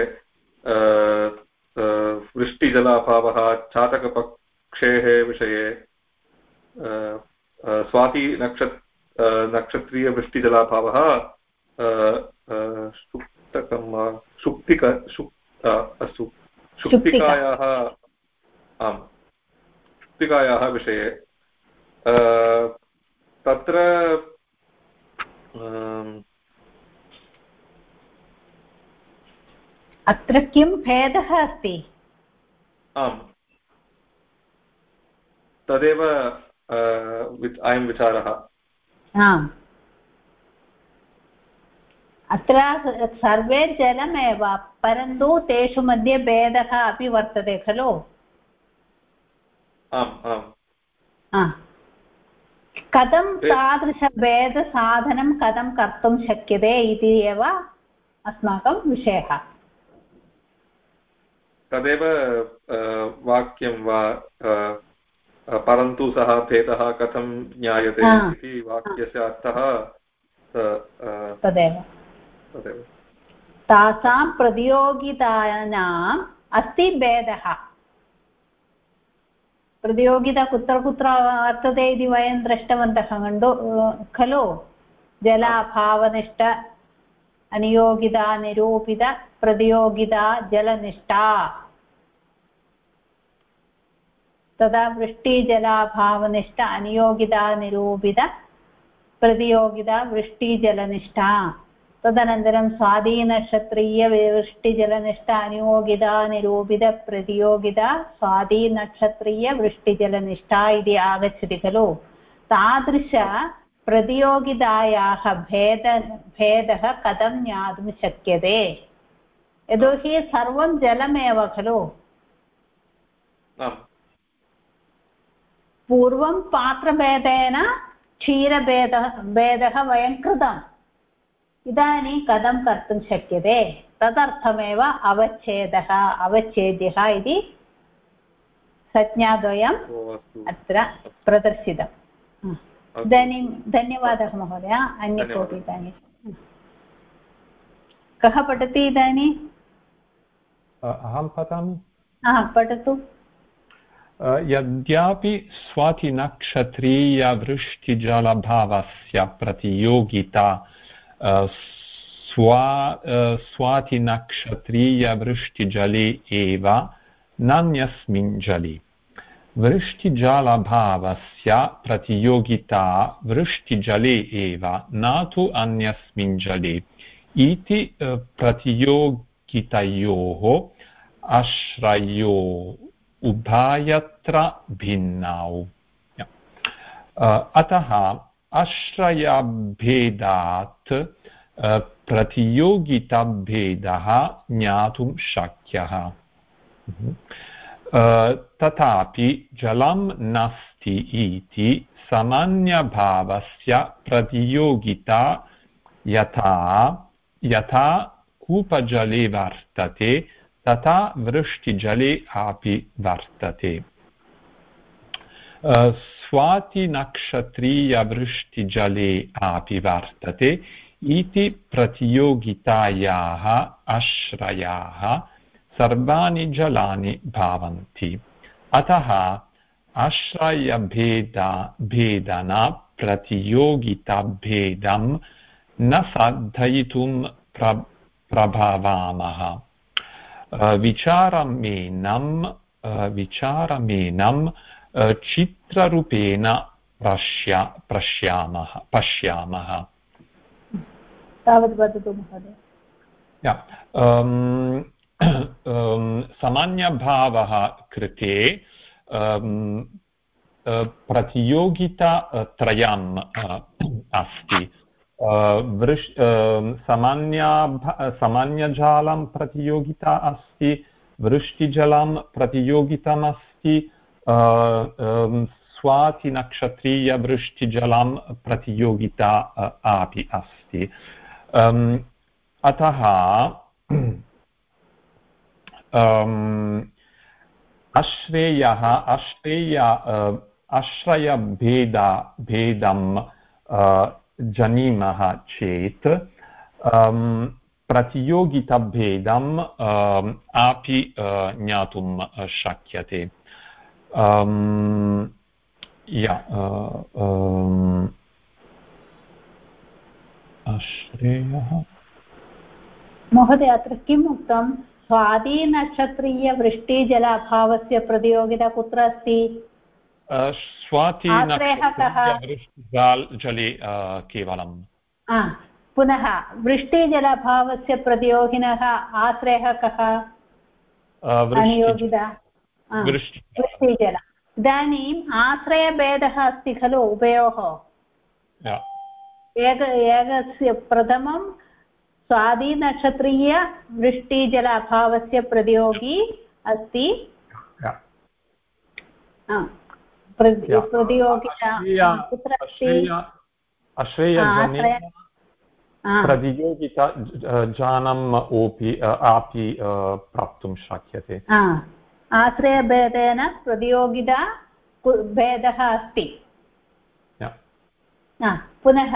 वृष्टिजलाभावः चातकपक्षेः विषये, नक्षत्रीयवृष्टिजलाभावः शुक्तिकायाः विषये। तत्र अत्र किं भेदः अस्ति? आम्, तदेव अयं विचारः। अत्र सर्वे जलमेव, परन्तु तेषु मध्ये भेदः अपि वर्तते खलु। आम् आम्। कथं तादृशभेदसाधनं कथं कर्तुं शक्यते इति एव अस्माकं विषयः। तदेव वाक्यं वा, परन्तु सः भेदः कथं ज्ञायते इति वाक्यस्य अर्थः तदेव। तासां प्रतियोगितानाम् अस्ति भेदः, प्रतियोगिता कुत्र कुत्र वर्तते इति वयं दृष्टवन्तः खलु जलाभावनिष्ठ अनियोगिता निरूपित प्रतियोगिता जलनिष्ठा तदा वृष्टिजलाभावनिष्ठ अनियोगिता निरूपित प्रतियोगिता वृष्टिजलनिष्ठा तदनन्तरं स्वाधीनक्षत्रीयवृष्टिजलनिष्ठ अनियोगिता निरूपित प्रतियोगिता स्वाधीनक्षत्रीयवृष्टिजलनिष्ठा इति आगच्छति खलु तादृश प्रतियोगितायाः भेदः कथं ज्ञातुं शक्यते यतोहि सर्वं जलमेव खलु पूर्वं पात्रभेदेन क्षीरभेदः वयं कृतम् इदानीं कथं कर्तुं शक्यते तदर्थमेव अवच्छेद्यः इति संज्ञाद्वयम् अत्र प्रदर्शितम् इदानीं धन्यवादः महोदय अन्य कोऽपि इदानीं कः पठति इदानीम् अहं पठामि पठतु यद्यपि स्वातिनक्षत्रीयवृष्टिजलभावस्य प्रतियोगिता स्वातिनक्षत्रीयवृष्टिजले एव नान्यस्मिन् जले वृष्टिजलभावस्य प्रतियोगिता वृष्टिजले एव न तु अन्यस्मिन् जले इति प्रतियोगितयोः आश्रयो उभयत्र भिन्नौ अतः आश्रयभेदात् प्रतियोगिताभेदः ज्ञातुं शक्यः तथापि जलं नास्ति इति सामान्यभावस्य प्रतियोगिता यथा कूपजले वर्तते तथा वृष्टिजले अपि वर्तते स्वातिनक्षत्रीयवृष्टिजले अपि वर्तते इति प्रतियोगितायाः आश्रयाः सर्वाणि जलानि भवन्ति अतः आश्रयभेदेन प्रतियोगिताभेदं न साधयितुं प्रभवामः विचारमेनं चित्ररूपेण पश्यामः तावत् वदतु महोदय सामान्यभावः कृते प्रतियोगिता त्रयम् अस्ति सामान्यजलं प्रतियोगिता अस्ति वृष्टिजलं प्रतियोगितमस्ति स्वातिनक्षत्रीयवृष्टिजलं प्रतियोगिता अपि अस्ति अतः आश्रयभेदं जानीमः चेत् प्रतियोगिताभेदम् अपि ज्ञातुं शक्यते आश्रयः महोदय अत्र किम् उक्तं स्वाधीनक्षत्रीयवृष्टिजलाभावस्य प्रतियोगिता कुत्र अस्ति स्वातिनक्षत्रीयवृष्टिजले केवलं पुनः वृष्टिजलाभावस्य प्रतियोगिनः आश्रयः कः अनियोगिता वृष्टिजल इदानीम् आश्रयभेदः अस्ति खलु उभयोः एकस्य प्रथमं स्वादिनक्षत्रीय वृष्टिजलाभावस्य प्रतियोगी अस्ति प्रतियोगिता कुत्र अस्ति प्रतियोगिता जानम् अपि प्राप्तुं शक्यते आश्रयभेदेन प्रतियोगिता भेदः अस्ति पुनः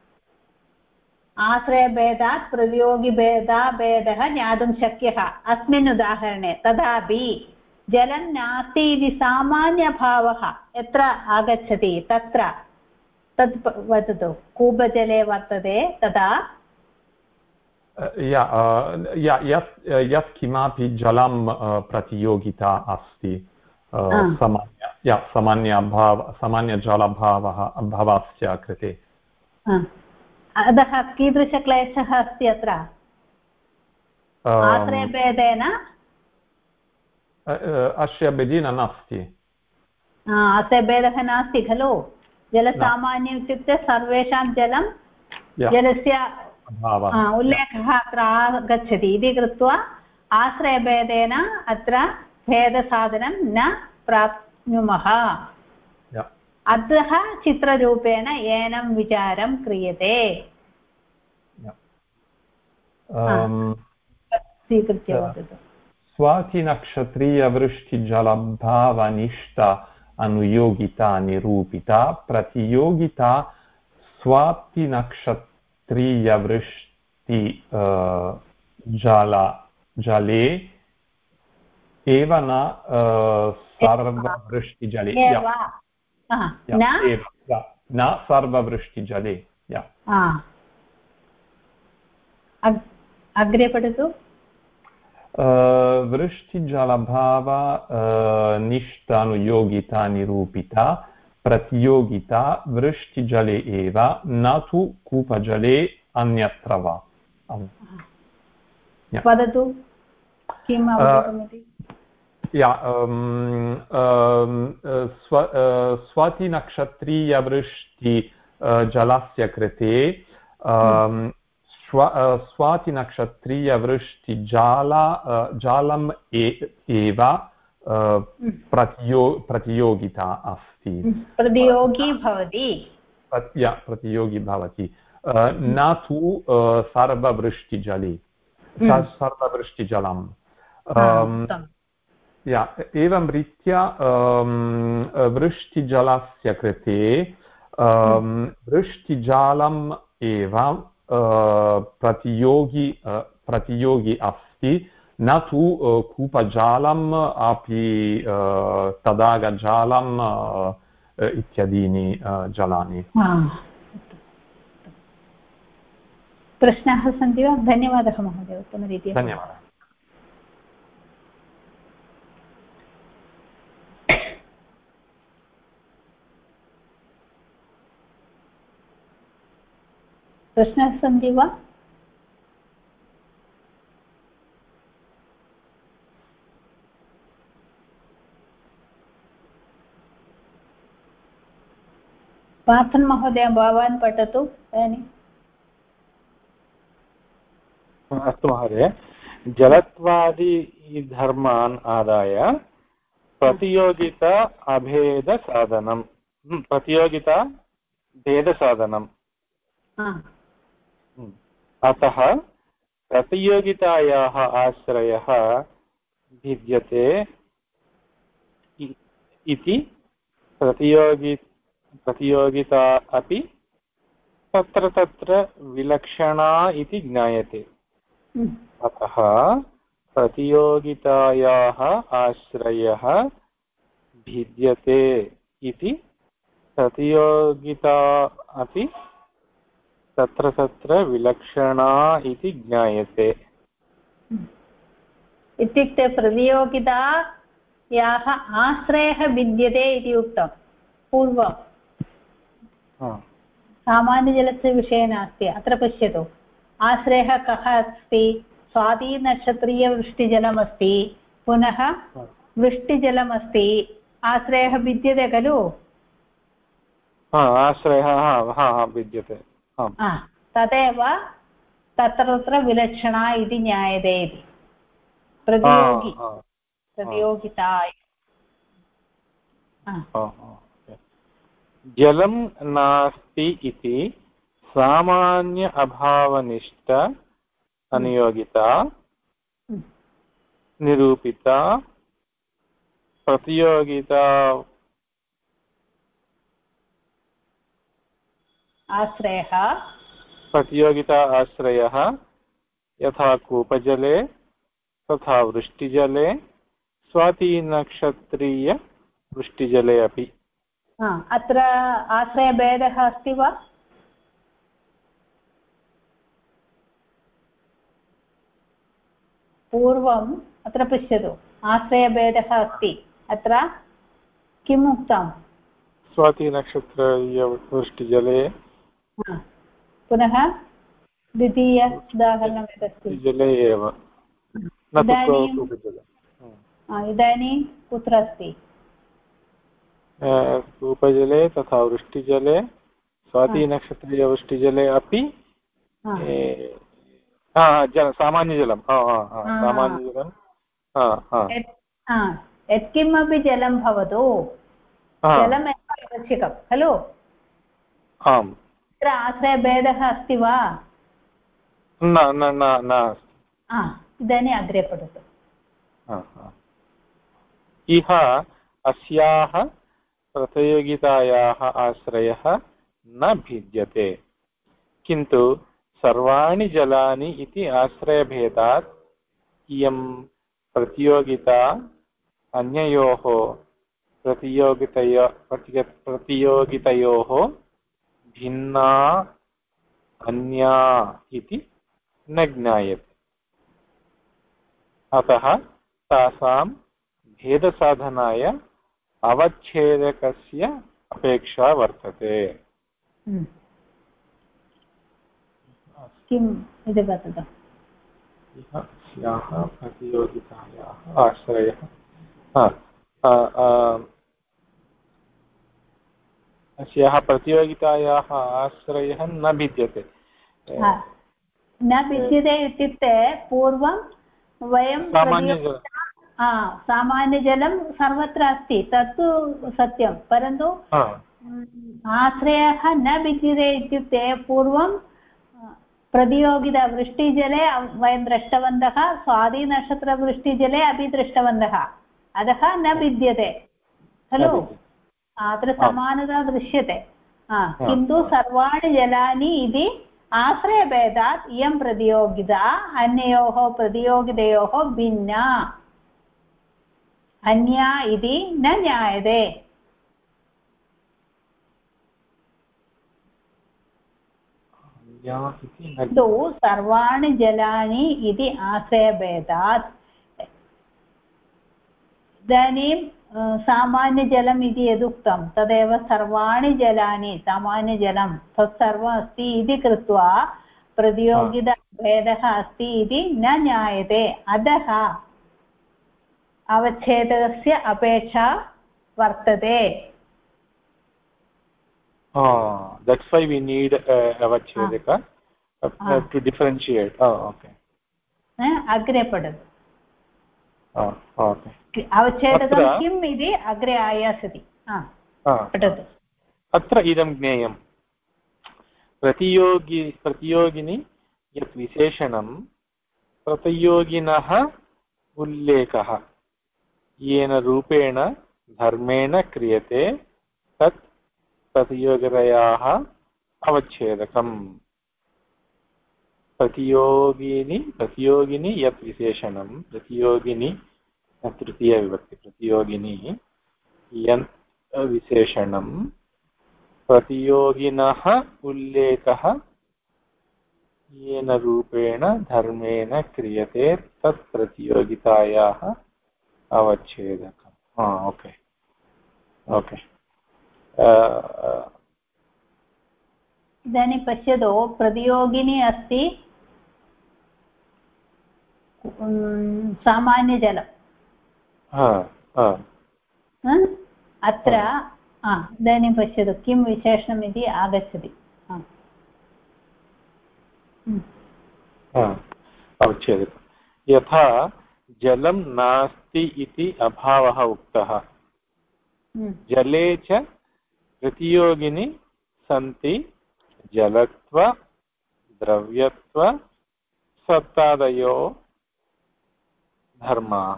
आश्रयभेदात् प्रतियोगिभेदः ज्ञातुं शक्यः अस्मिन् उदाहरणे तथापि जलं नास्ति इति सामान्यभावः यत्र आगच्छति तत्र तत् वदतु कूपजले वर्तते तदा यत् किमपि जलं प्रतियोगिता अस्ति सामान्यजलभावस्य कृते अतः कीदृशक्लेशः अस्ति अत्र आश्रयभेदेन अस्य भेदेन नास्ति आश्रयभेदः नास्ति खलु जलसामान्यम् इत्युक्ते सर्वेषां जलस्य उल्लेखः अत्र आगच्छति इति कृत्वा आश्रयभेदेन अत्र भेदसाधनं न प्राप्नुमः अतः चित्ररूपेण एनं विचारं क्रियते स्वीकृत्य वदतु स्वातिनक्षत्रीयवृष्टिजलभावनिष्ठ अनुयोगिता निरूपिता प्रतियोगिता स्वातिनक्षत्रीयवृष्टि जले एव न सर्ववृष्टिजले न सर्ववृष्टिजले अग्रे पठतु वृष्टिजलभाव निष्ठानुयोगिता निरूपिता प्रतियोगिता वृष्टिजले एव न तु कूपजले अन्यत्र वा वदतु किम् अवगतमिति स्वातिनक्षत्रीयवृष्टि जलस्य कृते स्वातिनक्षत्रीयवृष्टिजालम् एव प्रतियोगिता अस्ति प्रतियोगी भवति प्रतियोगी भवति न तु सर्ववृष्टिजले सर्ववृष्टिजलम् एवं रीत्या वृष्टिजलस्य कृते वृष्टिजालम् एव प्रतियोगी अस्ति न तु कूपजालम् अपि तडागजालम् इत्यादीनि जलानि प्रश्नाः सन्ति वा धन्यवादः महोदय उत्तमरीत्या धन्यवादः प्रश्नाः सन्ति वा पार्थन् महोदय भवान् पठतु इदानीम् अस्तु महोदय जलत्वादि धर्मान् आदाय प्रतियोगिता अभेदसाधनं प्रतियोगिता भेदसाधनम् अतः प्रतियोगितायाः आश्रयः भिद्यते इति प्रतियोगिता अपि तत्र तत्र विलक्षणा इति ज्ञायते अतः प्रतियोगितायाः आश्रयः भिद्यते इति प्रतियोगिता अपि तत्र तत्र विलक्षणा इति ज्ञायते इत्युक्ते प्रतियोगितायाः आश्रयः भिद्यते इति उक्तं पूर्वं सामान्यजलस्य विषये नास्ति अत्र पश्यतु आश्रयः कः अस्ति स्वातिनक्षत्रीयवृष्टिजलमस्ति पुनः वृष्टिजलमस्ति आश्रयः भिद्यते खलु आश्रयः भिद्यते तदेव तत्र तत्र विलक्षणा इति ज्ञायते इति प्रतियोगिता जलं नास्ति इति सामान्य अभावनिष्ठ अनुयोगिता निरूपिता प्रतियोगिता आश्रयः यथा कूपजले तथा वृष्टिजले स्वातिनक्षत्रीयवृष्टिजले अपि। अत्र आश्रयभेदः अस्ति वा? पूर्वम् अत्र पश्यतु, आश्रयभेदः अस्ति। अत्र किम् उक्तं? स्वातिनक्षत्रीयवृष्टिजले। पुनः द्वितीय उदाहरणम् यदस्ति जले एव। इदानीं कुत्र अस्ति? कूपजले तथा वृष्टिजले, स्वातिनक्षत्रीयवृष्टिजले अपि सामान्यजलं। सामान्यजलं यत्किमपि जलं भवतु, जलमेव आवश्यकं खलु? आम्। तत्र आश्रयभेदः अस्ति वा? न न न न। इदानीम् अग्रे पठतु। इह अस्याः प्रतियोगितायाः आश्रयः न भिद्यते, किन्तु सर्वाणि जलानि इति आश्रयभेदात् इयं प्रतियोगिता अन्ययोः प्रतियोगितयोः भिन्ना अन्या इति न ज्ञायते। अतः तासां भेदसाधनाय अवच्छेदकस्य अपेक्षा वर्तते। किम् इति वदतु। अस्याः प्रतियोगितायाः आश्रयः अस्याः प्रतियोगितायाः आश्रयः न भिद्यते। न भिद्यते इत्युक्ते पूर्वं वयं सामान्यजलं सर्वत्र अस्ति, तत्तु सत्यं, परन्तु आश्रयः न भिद्यते इत्युक्ते पूर्वं प्रतियोगिता वृष्टिजले वयं दृष्टवन्तः, स्वातिनक्षत्रवृष्टिजले अपि दृष्टवन्तः, अतः न भिद्यते खलु? अत्र समानता दृश्यते। किन्तु सर्वाणि जलानि इति आश्रयभेदात् इयं प्रतियोगिता अन्ययोः प्रतियोगितयोः भिन्ना अन्या इति न ज्ञायते। किन्तु सर्वाणि जलानि इति आश्रयभेदात् इदानीं सामान्यजलम् इति यदुक्तं तदेव सर्वाणि जलानि, सामान्यजलं तत्सर्वम् अस्ति इति कृत्वा प्रतियोगिताभेदः अस्ति इति न ज्ञायते। अतः अवच्छेदकस्य अपेक्षा वर्तते। That's why we need avachedaka to differentiate. Okay. अग्रे पठतु। Okay. अवच्छेदकं किम् इति अग्रे आयास्यति। पठतु। अत्र इदं ज्ञेयं प्रतियोगिनि यत् विशेषणं प्रतियोगिनः उल्लेखः येन रूपेण धर्मेण क्रियते तत् प्रतियोगितायाः अवच्छेदकम्। प्रतियोगिनि यत् विशेषणं प्रतियोगिनि तृतीयविभक्ति प्रतियोगिनि यत् विशेषणं प्रतियोगिनः उल्लेखः येन रूपेण धर्मेण क्रियते तत् प्रतियोगितायाः अवच्छेदकम्। Okay okay. इदानीं पश्यतु, प्रतियोगिनी अस्ति सामान्यजलम्। अत्र इदानीं पश्यतु किं विशेषणम् इति आगच्छति। अवच्छेदकं यथा जलं नास्ति इति अभावः उक्तः, जले च प्रतियोगिनि सन्ति जलत्व द्रव्यत्व सत्तादयो धर्माः।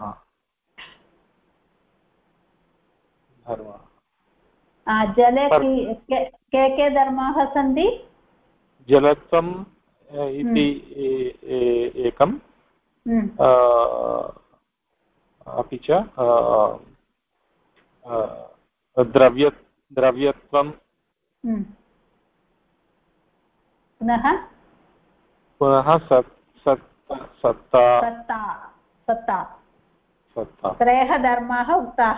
जले के धर्माः सन्ति? जलत्वम् इति एकं, अपि च द्रव्यत्वं पुनः सत्ता त्रयः धर्माः उक्ताः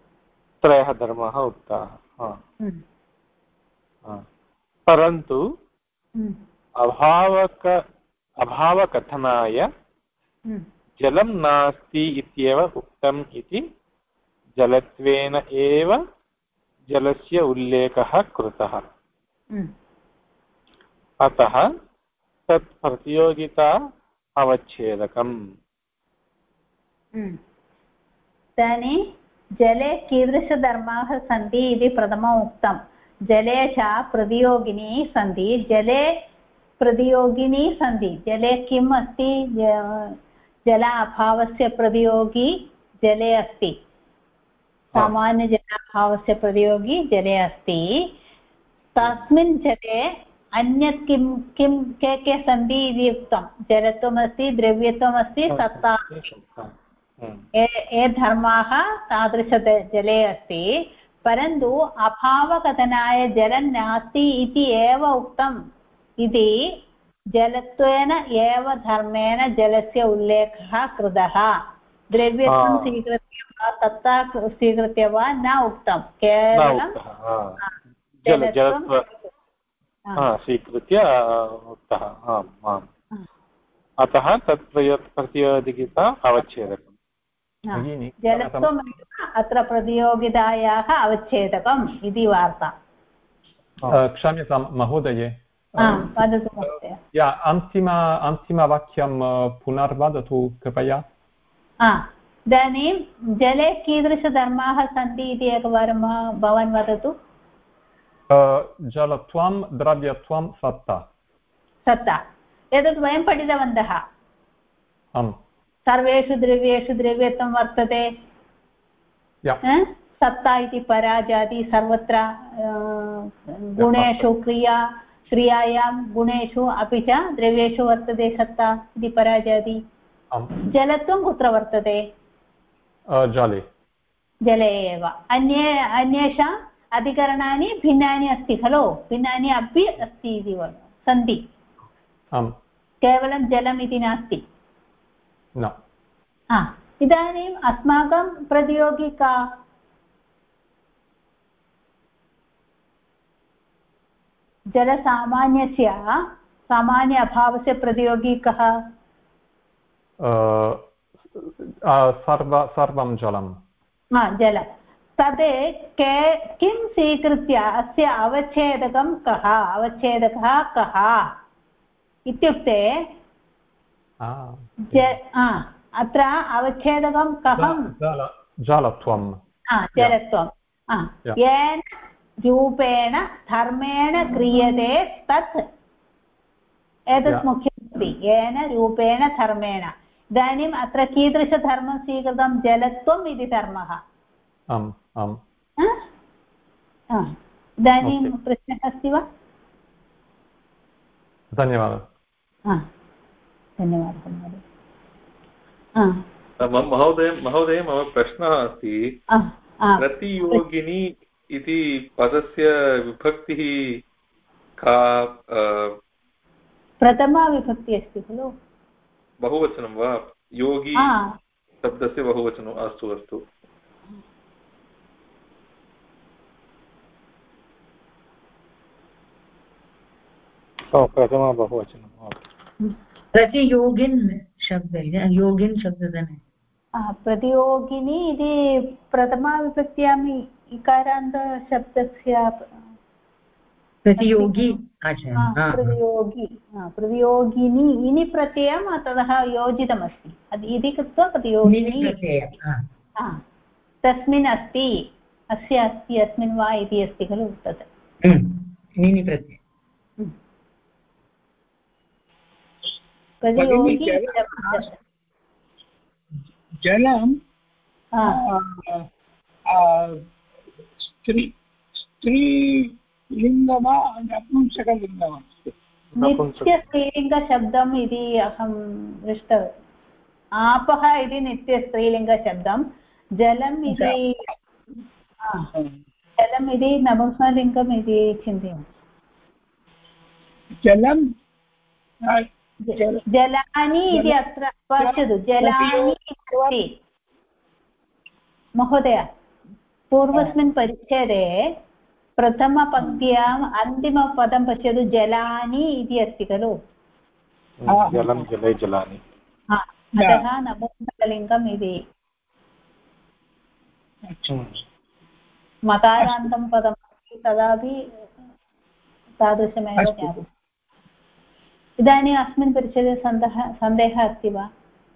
परन्तु अभावकथनाय जलं नास्ति इत्येव उक्तम् इति जलत्वेन एव जलस्य उल्लेखः कृतः अतः तत् प्रतियोगिता अवच्छेदकम् इदानीं जले कीदृशधर्माः सन्ति इति प्रथमम् उक्तं जले च प्रतियोगिनी सन्ति जले किम् अस्ति जल अभावस्य प्रतियोगी जले अस्ति सामान्यजलाभावस्य प्रतियोगी जले अस्ति तस्मिन् जले अन्यत् किं के सन्ति इति उक्तं जलत्वमस्ति द्रव्यत्वमस्ति सत्ता ये धर्माः तादृशजले अस्ति परन्तु अभावकथनाय जलं नास्ति इति एव उक्तम् इति जलत्वेन एव धर्मेण जलस्य उल्लेखः कृतः द्रव्यत्वं स्वीकृत्य वा सत्ता स्वीकृत्य वा न उक्तं केवलं स्वीकृत्य उक्तः अतः तत् प्रतियोगिता अवच्छेदकम् जलत्वमेव अत्र प्रतियोगितायाः अवच्छेदकम् इति वार्ता क्षम्यतां महोदये वदतु महोदय अन्तिमवाक्यं पुनर्वदतु कृपया इदानीं जले कीदृशधर्माः सन्ति इति एकवारं भवान् वदतु जलत्वं द्रव्यत्वं सत्ता एतत् वयं पठितवन्तः सर्वेषु द्रव्येषु द्रव्यत्वं वर्तते सत्ता इति पराजाति सर्वत्र गुणेषु क्रियायां गुणेषु अपि च द्रव्येषु वर्तते सत्ता इति पराजाति जलत्वं कुत्र वर्तते जले एव अन्येषाम् अधिकरणानि भिन्नानि अस्ति खलु भिन्नानि अपि अस्ति इति सन्ति केवलं जलम् इति नास्ति इदानीम् अस्माकं प्रतियोगी का जलसामान्यस्य सामान्य अभावस्य प्रतियोगी कः सर्वं जलं जलं तद् किं स्वीकृत्य अस्य अवच्छेदकः कः इत्युक्ते अत्र अवच्छेदकं कथं जलत्वं येन रूपेण धर्मेण क्रियते तत् एतत् मुख्यमस्ति येन रूपेण धर्मेण इदानीम् अत्र कीदृशधर्मं स्वीकृतं जलत्वम् इति धर्मः इदानीं प्रश्नः अस्ति वा धन्यवादः महोदय मम प्रश्नः अस्ति प्रतियोगिनी इति पदस्य विभक्तिः का प्रथमा विभक्तिः अस्ति खलु बहुवचनं वा योगी शब्दस्य बहुवचनम् अस्तु प्रथमा बहुवचनं प्रतियोगिन् शब्दः प्रतियोगिनी इति प्रथमा विभक्त्याम् इकारान्तशब्दस्य प्रतियोगी प्रतियोगिनी इनि प्रत्ययं ततः योजितमस्ति इति कृत्वा प्रतियोगिनी तस्मिन् अस्ति अस्य अस्ति अस्मिन् वा इति अस्ति खलु तत् प्रतियोगी जलं स्त्रीलिङ्गं वा नपुंसकलिङ्गं वा नित्यस्त्रीलिङ्गशब्दम् इति अहं दृष्टवती आपः इति नित्यस्त्रीलिङ्गशब्दं जलम् इति जलम् इति नपुंसकलिङ्गम् इति चिन्तयामि जलानि इति अत्र पश्यतु जलानि इति महोदय पूर्वस्मिन् परिच्छेदे प्रथमपङ्क्त्याम् अन्तिमपदं पश्यतु जलानि इति अस्ति खलु जलं जले जलानि अतः नपुंसकलिङ्गम् इति मकारान्तं पदम् तदापि तादृशमेव ज्ञातम् इदानीम् अस्मिन् परिच्छेदे सन्देहः अस्ति वा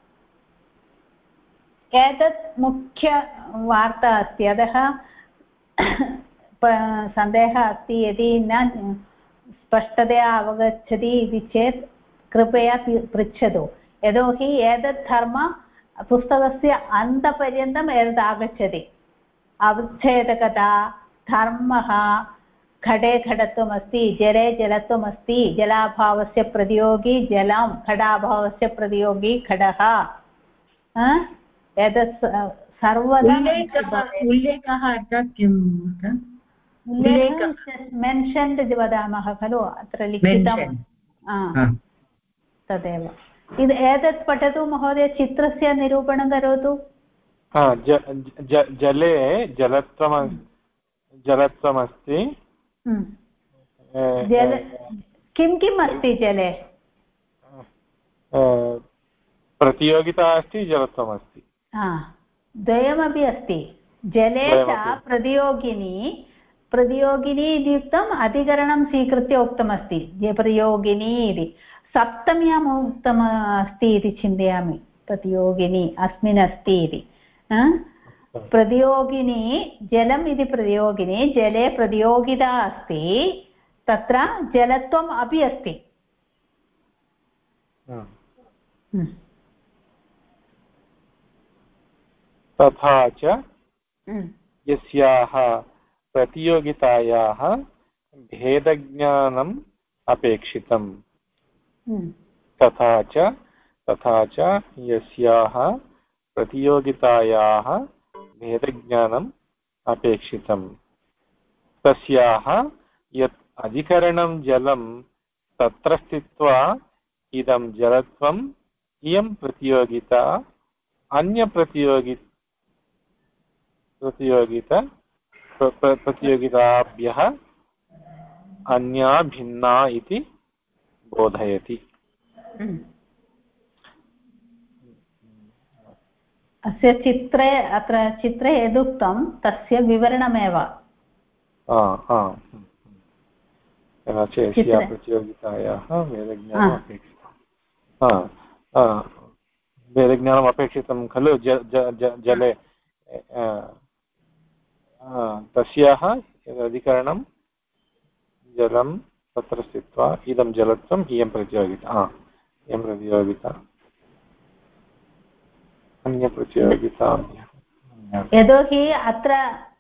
एतत् मुख्यवार्ता अस्ति अतः सन्देहः अस्ति यदि न स्पष्टतया अवगच्छति इति चेत् कृपया पृच्छतु यतोहि एतत् धर्म पुस्तकस्य अन्तपर्यन्तम् एतत् आगच्छति अवच्छेदकता धर्मः घटे घटत्वमस्ति जले जलत्वमस्ति जलाभावस्य प्रतियोगी जलं घटाभावस्य प्रतियोगी घटः एतत् सर्वदा उल्लेखः अर्थात् किं मेन्शन्ड् इति वदामः खलु अत्र लिखितं तदेव एतत् पठतु महोदय चित्रस्य निरूपणं करोतु जले जलत्वमस्ति किं किम् अस्ति जले प्रतियोगिता अस्ति जलत्वमस्ति द्वयमपि अस्ति जले च प्रतियोगिनी इत्युक्तम् अधिकरणं स्वीकृत्य उक्तमस्ति प्रतियोगिनी इति सप्तम्याम् उक्तम् अस्ति इति चिन्तयामि प्रतियोगिनी अस्मिन् अस्ति इति प्रतियोगिनी जलम् इति प्रतियोगिनी जले प्रतियोगिता अस्ति तत्र जलत्वम् अपि अस्ति तथा च यस्याः प्रतियोगितायाः भेदज्ञानम् अपेक्षितम् तथा च यस्याः प्रतियोगितायाः भेदज्ञानम् अपेक्षितम् तस्याः यत् अधिकरणं जलं तत्र स्थित्वा इदं जलत्वम् इयं प्रतियोगिता प्रतियोगिताभ्यः अन्या भिन्ना इति बोधयति अस्य चित्रे अत्र चित्रे यदुक्तं तस्य विवरणमेव प्रतियोगितायाः वेदज्ञानम् अपेक्षितं खलु जले तस्याः अधिकरणं जलं तत्र स्थित्वा इदं जलत्वम् इयं प्रतियोगिता अन्यप्रतियोगिता यतोहि अत्र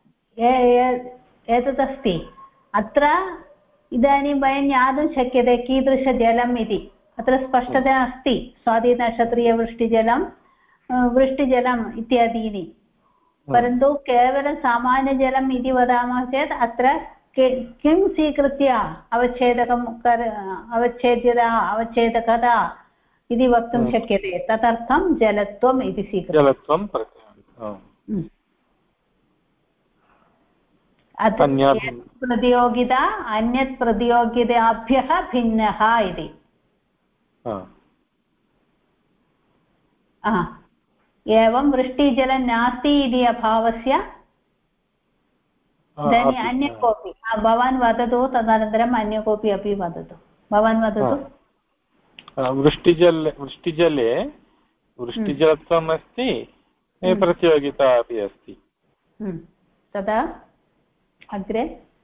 एतदस्ति अत्र इदानीं वयं ज्ञातुं शक्यते कीदृशजलम् इति अत्र स्पष्टता अस्ति स्वातिनक्षत्रीयवृष्टिजलं वृष्टिजलम् इत्यादीनि परन्तु केवलं सामान्यजलम् इति वदामः चेत् अत्र किं स्वीकृत्य अवच्छेदकता इति वक्तुं शक्यते तदर्थं जलत्वम् इति स्वीकृत्य प्रतियोगिता अन्यत् प्रतियोगिताभ्यः भिन्नः इति एवं वृष्टिजलं नास्ति इति अभावस्य इदानीम् अन्य कोऽपि भवान् वदतु तदनन्तरम् अन्य कोऽपि अपि वदतु भवान् वदतु वृष्टिजले वृष्टिजलत्वम् अस्ति प्रतियोगिता अपि अस्ति तदा अग्रे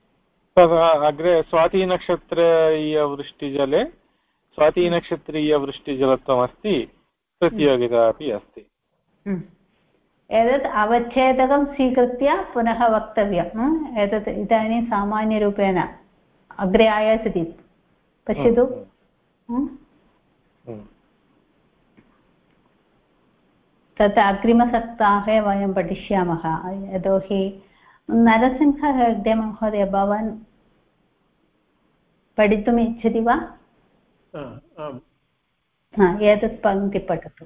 स्वातिनक्षत्रीयवृष्टिजलत्वमस्ति प्रतियोगिता अपि अस्ति एतत् अवच्छेदकं स्वीकृत्य पुनः वक्तव्यम् एतत् इदानीं सामान्यरूपेण अग्रे आयास्यति पश्यतु तत् अग्रिमसप्ताहे वयं पठिष्यामः। यतोहि नरसिंह हेग्डे महोदय भवान् पठितुम् इच्छति वा? एतत् पङ्क्ति पठतु।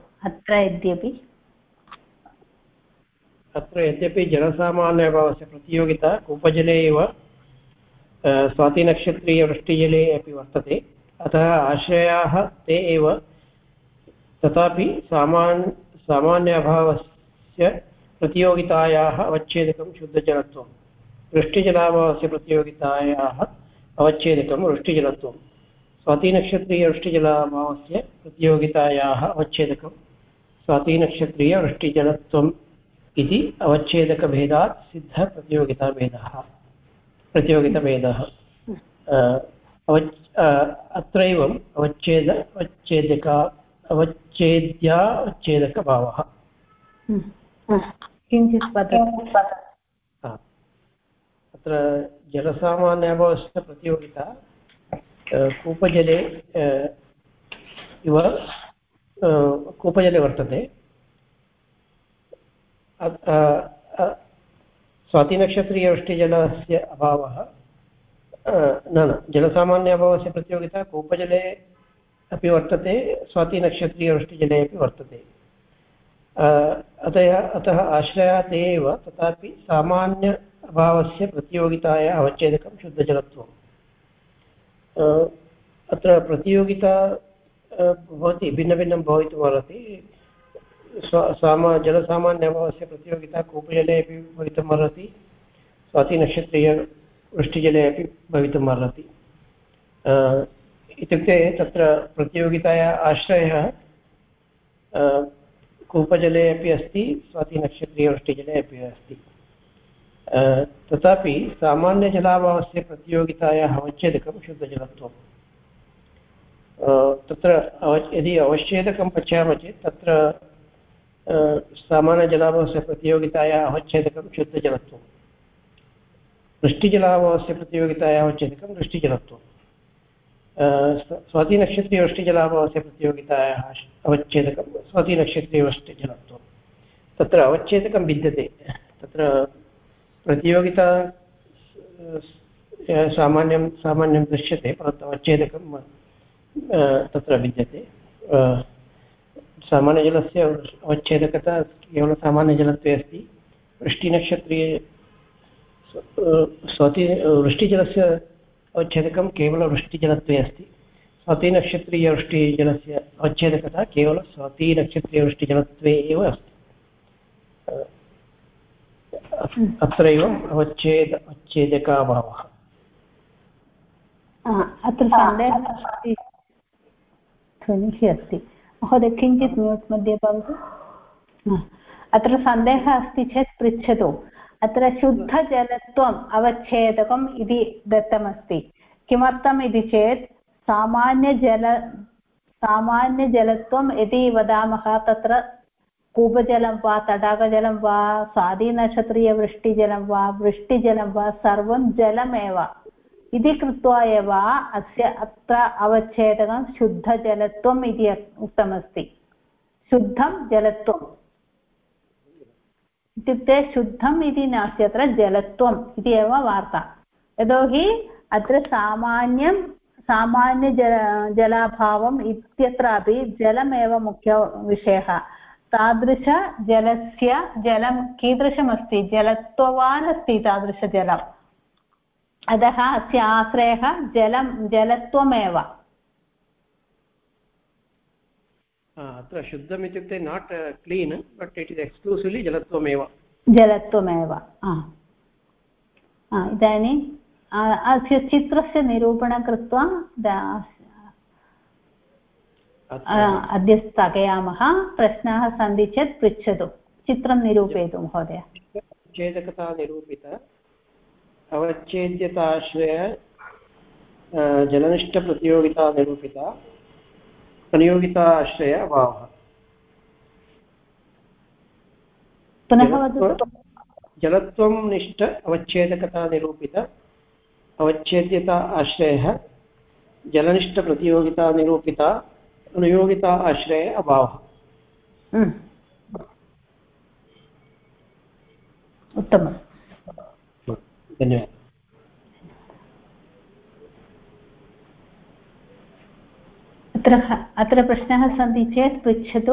अत्र यद्यपि जलसामान्यभावस्य प्रतियोगिता कूपजले एव स्वातिनक्षत्रीयवृष्टिजले अपि वर्तते, अतः आश्रयाः ते एव, तथापि सामान्याभावस्य प्रतियोगितायाः अवच्छेदकं शुद्धजलत्वं, वृष्टिजलाभावस्य प्रतियोगितायाः अवच्छेदकं वृष्टिजलत्वं, स्वातिनक्षत्रीयवृष्टिजलाभावस्य प्रतियोगितायाः अवच्छेदकं स्वातिनक्षत्रीयवृष्टिजलत्वम् इति अवच्छेदकभेदात् सिद्धप्रतियोगिताभेदः। अत्रैवम् अवच्छेद्यावच्छेदकभावः। किञ्चित् अत्र जलसामान्याभावस्य प्रतियोगिता कूपजले इव कूपजले वर्तते। स्वातिनक्षत्रीयवृष्टिजलस्य अभावः न जलसामान्य अभावस्य प्रतियोगिता कूपजले अपि वर्तते, स्वातिनक्षत्रीयवृष्टिजले अपि वर्तते। अतः आश्रयाः ते एव, तथापि सामान्य अभावस्य प्रतियोगितायाः अवच्छेदकं शुद्धजलत्वम्। अत्र प्रतियोगिता भवति, भिन्नभिन्नं भवितुमर्हति। जलसामान्यभावस्य प्रतियोगिता कूपजले अपि भवितुमर्हति, स्वातिनक्षत्रीयवृष्टिजले अपि भवितुमर्हति। इत्युक्ते तत्र प्रतियोगितायाः आश्रयः कूपजले अपि अस्ति, स्वातिनक्षत्रीयवृष्टिजले अपि अस्ति। तथापि सामान्यजलाभावस्य प्रतियोगितायाः अवच्छेदकं शुद्धजलत्वम्। तत्र यदि अवच्छेदकं पश्यामः चेत् तत्र सामान्यजलाभावस्य प्रतियोगितायाः अवच्छेदकं शुद्धजलत्वं, वृष्टिजलाभावस्य प्रतियोगितायाः अवच्छेदकं वृष्टिजलत्वं, स्वातिनक्षत्रीयवृष्टिजलाभावस्य प्रतियोगितायाः अवच्छेदकं स्वातिनक्षत्रीयवृष्टिजलत्वं। तत्र अवच्छेदकं भिद्यते। तत्र प्रतियोगिता सामान्यं दृश्यते, परन्तु अवच्छेदकं तत्र भिद्यते। सामान्यजलस्य अवच्छेदकता केवलं सामान्यजलत्वे अस्ति। वृष्टिजलस्य अवच्छेदकं केवलं वृष्टिजलत्वे अस्ति। स्वातिनक्षत्रीयवृष्टिजलस्य अवच्छेदकता केवलं स्वातिनक्षत्रीयवृष्टिजलत्वे एव अस्ति। अत्रैव अवच्छेदकाभावः। अत्र सन्देहः अस्ति महोदय, किञ्चित् म्यूट् मध्ये भवतु। अत्र सन्देहः अस्ति चेत् पृच्छतु। अत्र शुद्धजलत्वम् अवच्छेदकम् इति दत्तमस्ति। किमर्थम् इति चेत् सामान्यजलत्वं यदि वदामः तत्र कूपजलं वा तडागजलं वा स्वातिनक्षत्रीयवृष्टिजलं वा वृष्टिजलं वा सर्वं जलमेव इति कृत्वा एव अस्य अत्र अवच्छेदकं शुद्धजलत्वम् इति उक्तमस्ति। शुद्धं जलत्वम् इत्युक्ते शुद्धम् इति नास्ति, अत्र जलत्वम् इति एव वार्ता। यतोहि अत्र सामान्यजलाभावम् इत्यत्रापि जलमेव मुख्यविषयः। तादृशजलस्य जलं कीदृशमस्ति, जलत्ववान् अस्ति तादृशजलम्। अतः अस्य आश्रयः जलत्वमेव। अत्र शुद्धम् इत्युक्ते not clean, but it is exclusively जलत्वमेव। इदानीम् अस्य चित्रस्य निरूपणं कृत्वा अद्य स्थगयामः। प्रश्नाः सन्ति चेत् पृच्छतु। चित्रं निरूपयतु महोदय। अवच्छेदकता निरूपिता, अवच्छेद्यताश्रय जलनिष्ठप्रतियोगिता निरूपिता, प्रतियोगिता आश्रय अभावः। पुनः वदतु। जलत्वं निष्ठ अवच्छेदकता निरूपित, अवच्छेद्यता आश्रयः जलनिष्ठप्रतियोगिता निरूपिता, प्रतियोगिता आश्रय अभावः। उत्तमम् धन्यवादः अत्र प्रश्नाः सन्ति चेत् पृच्छतु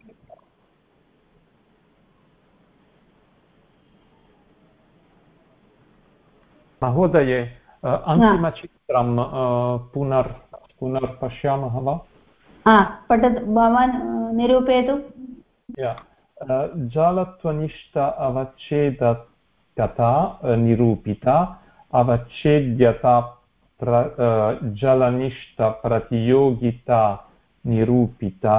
महोदये अन्तिमचित्रं पुनर्पश्यामः वा पठतु भवान् निरूपयतु जालत्वनिष्ठ अवच्छेदकता निरूपिता अवच्छेद्यता जलनिष्ठप्रतियोगिता निरूपिता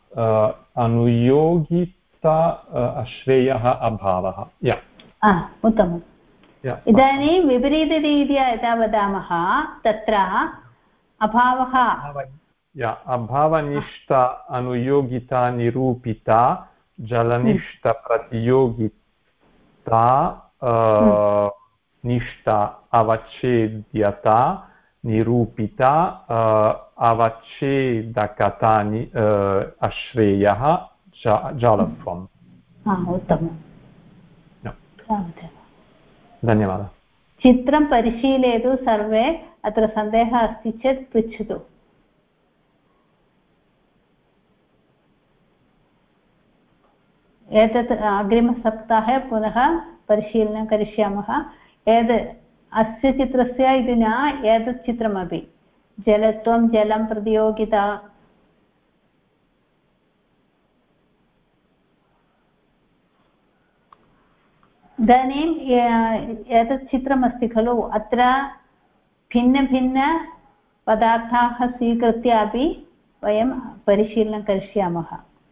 अनुयोगिता अश्रेयः अभावः उत्तमम् इदानीं विपरीतरीत्या यदा वदामः तत्र अभावः अभावनिष्ठ अनुयोगिता निरूपिता जलनिष्ठप्रतियोगिता निष्ठ अवच्छेद्यता निरूपिता अवच्छेदकता अश्रेयः जालत्वम् उत्तमम् धन्यवादः चित्रं परिशीलयतु सर्वे अत्र सन्देहः अस्ति चेत् पृच्छतु एतत् अग्रिमसप्ताहे पुनः परिशीलनं करिष्यामः अस्य चित्रस्य इति न एतत् चित्रमपि जलत्वं जलं प्रतियोगिता इदानीम् एतत् चित्रमस्ति खलु अत्र भिन्नभिन्नपदार्थाः स्वीकृत्य अपि वयं परिशीलनं करिष्यामः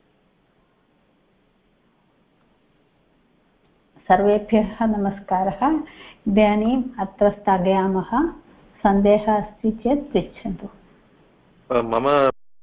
सर्वेभ्यः नमस्कारः इदानीम् अत्र स्थगयामः सन्देहः अस्ति चेत् पृच्छन्तु मम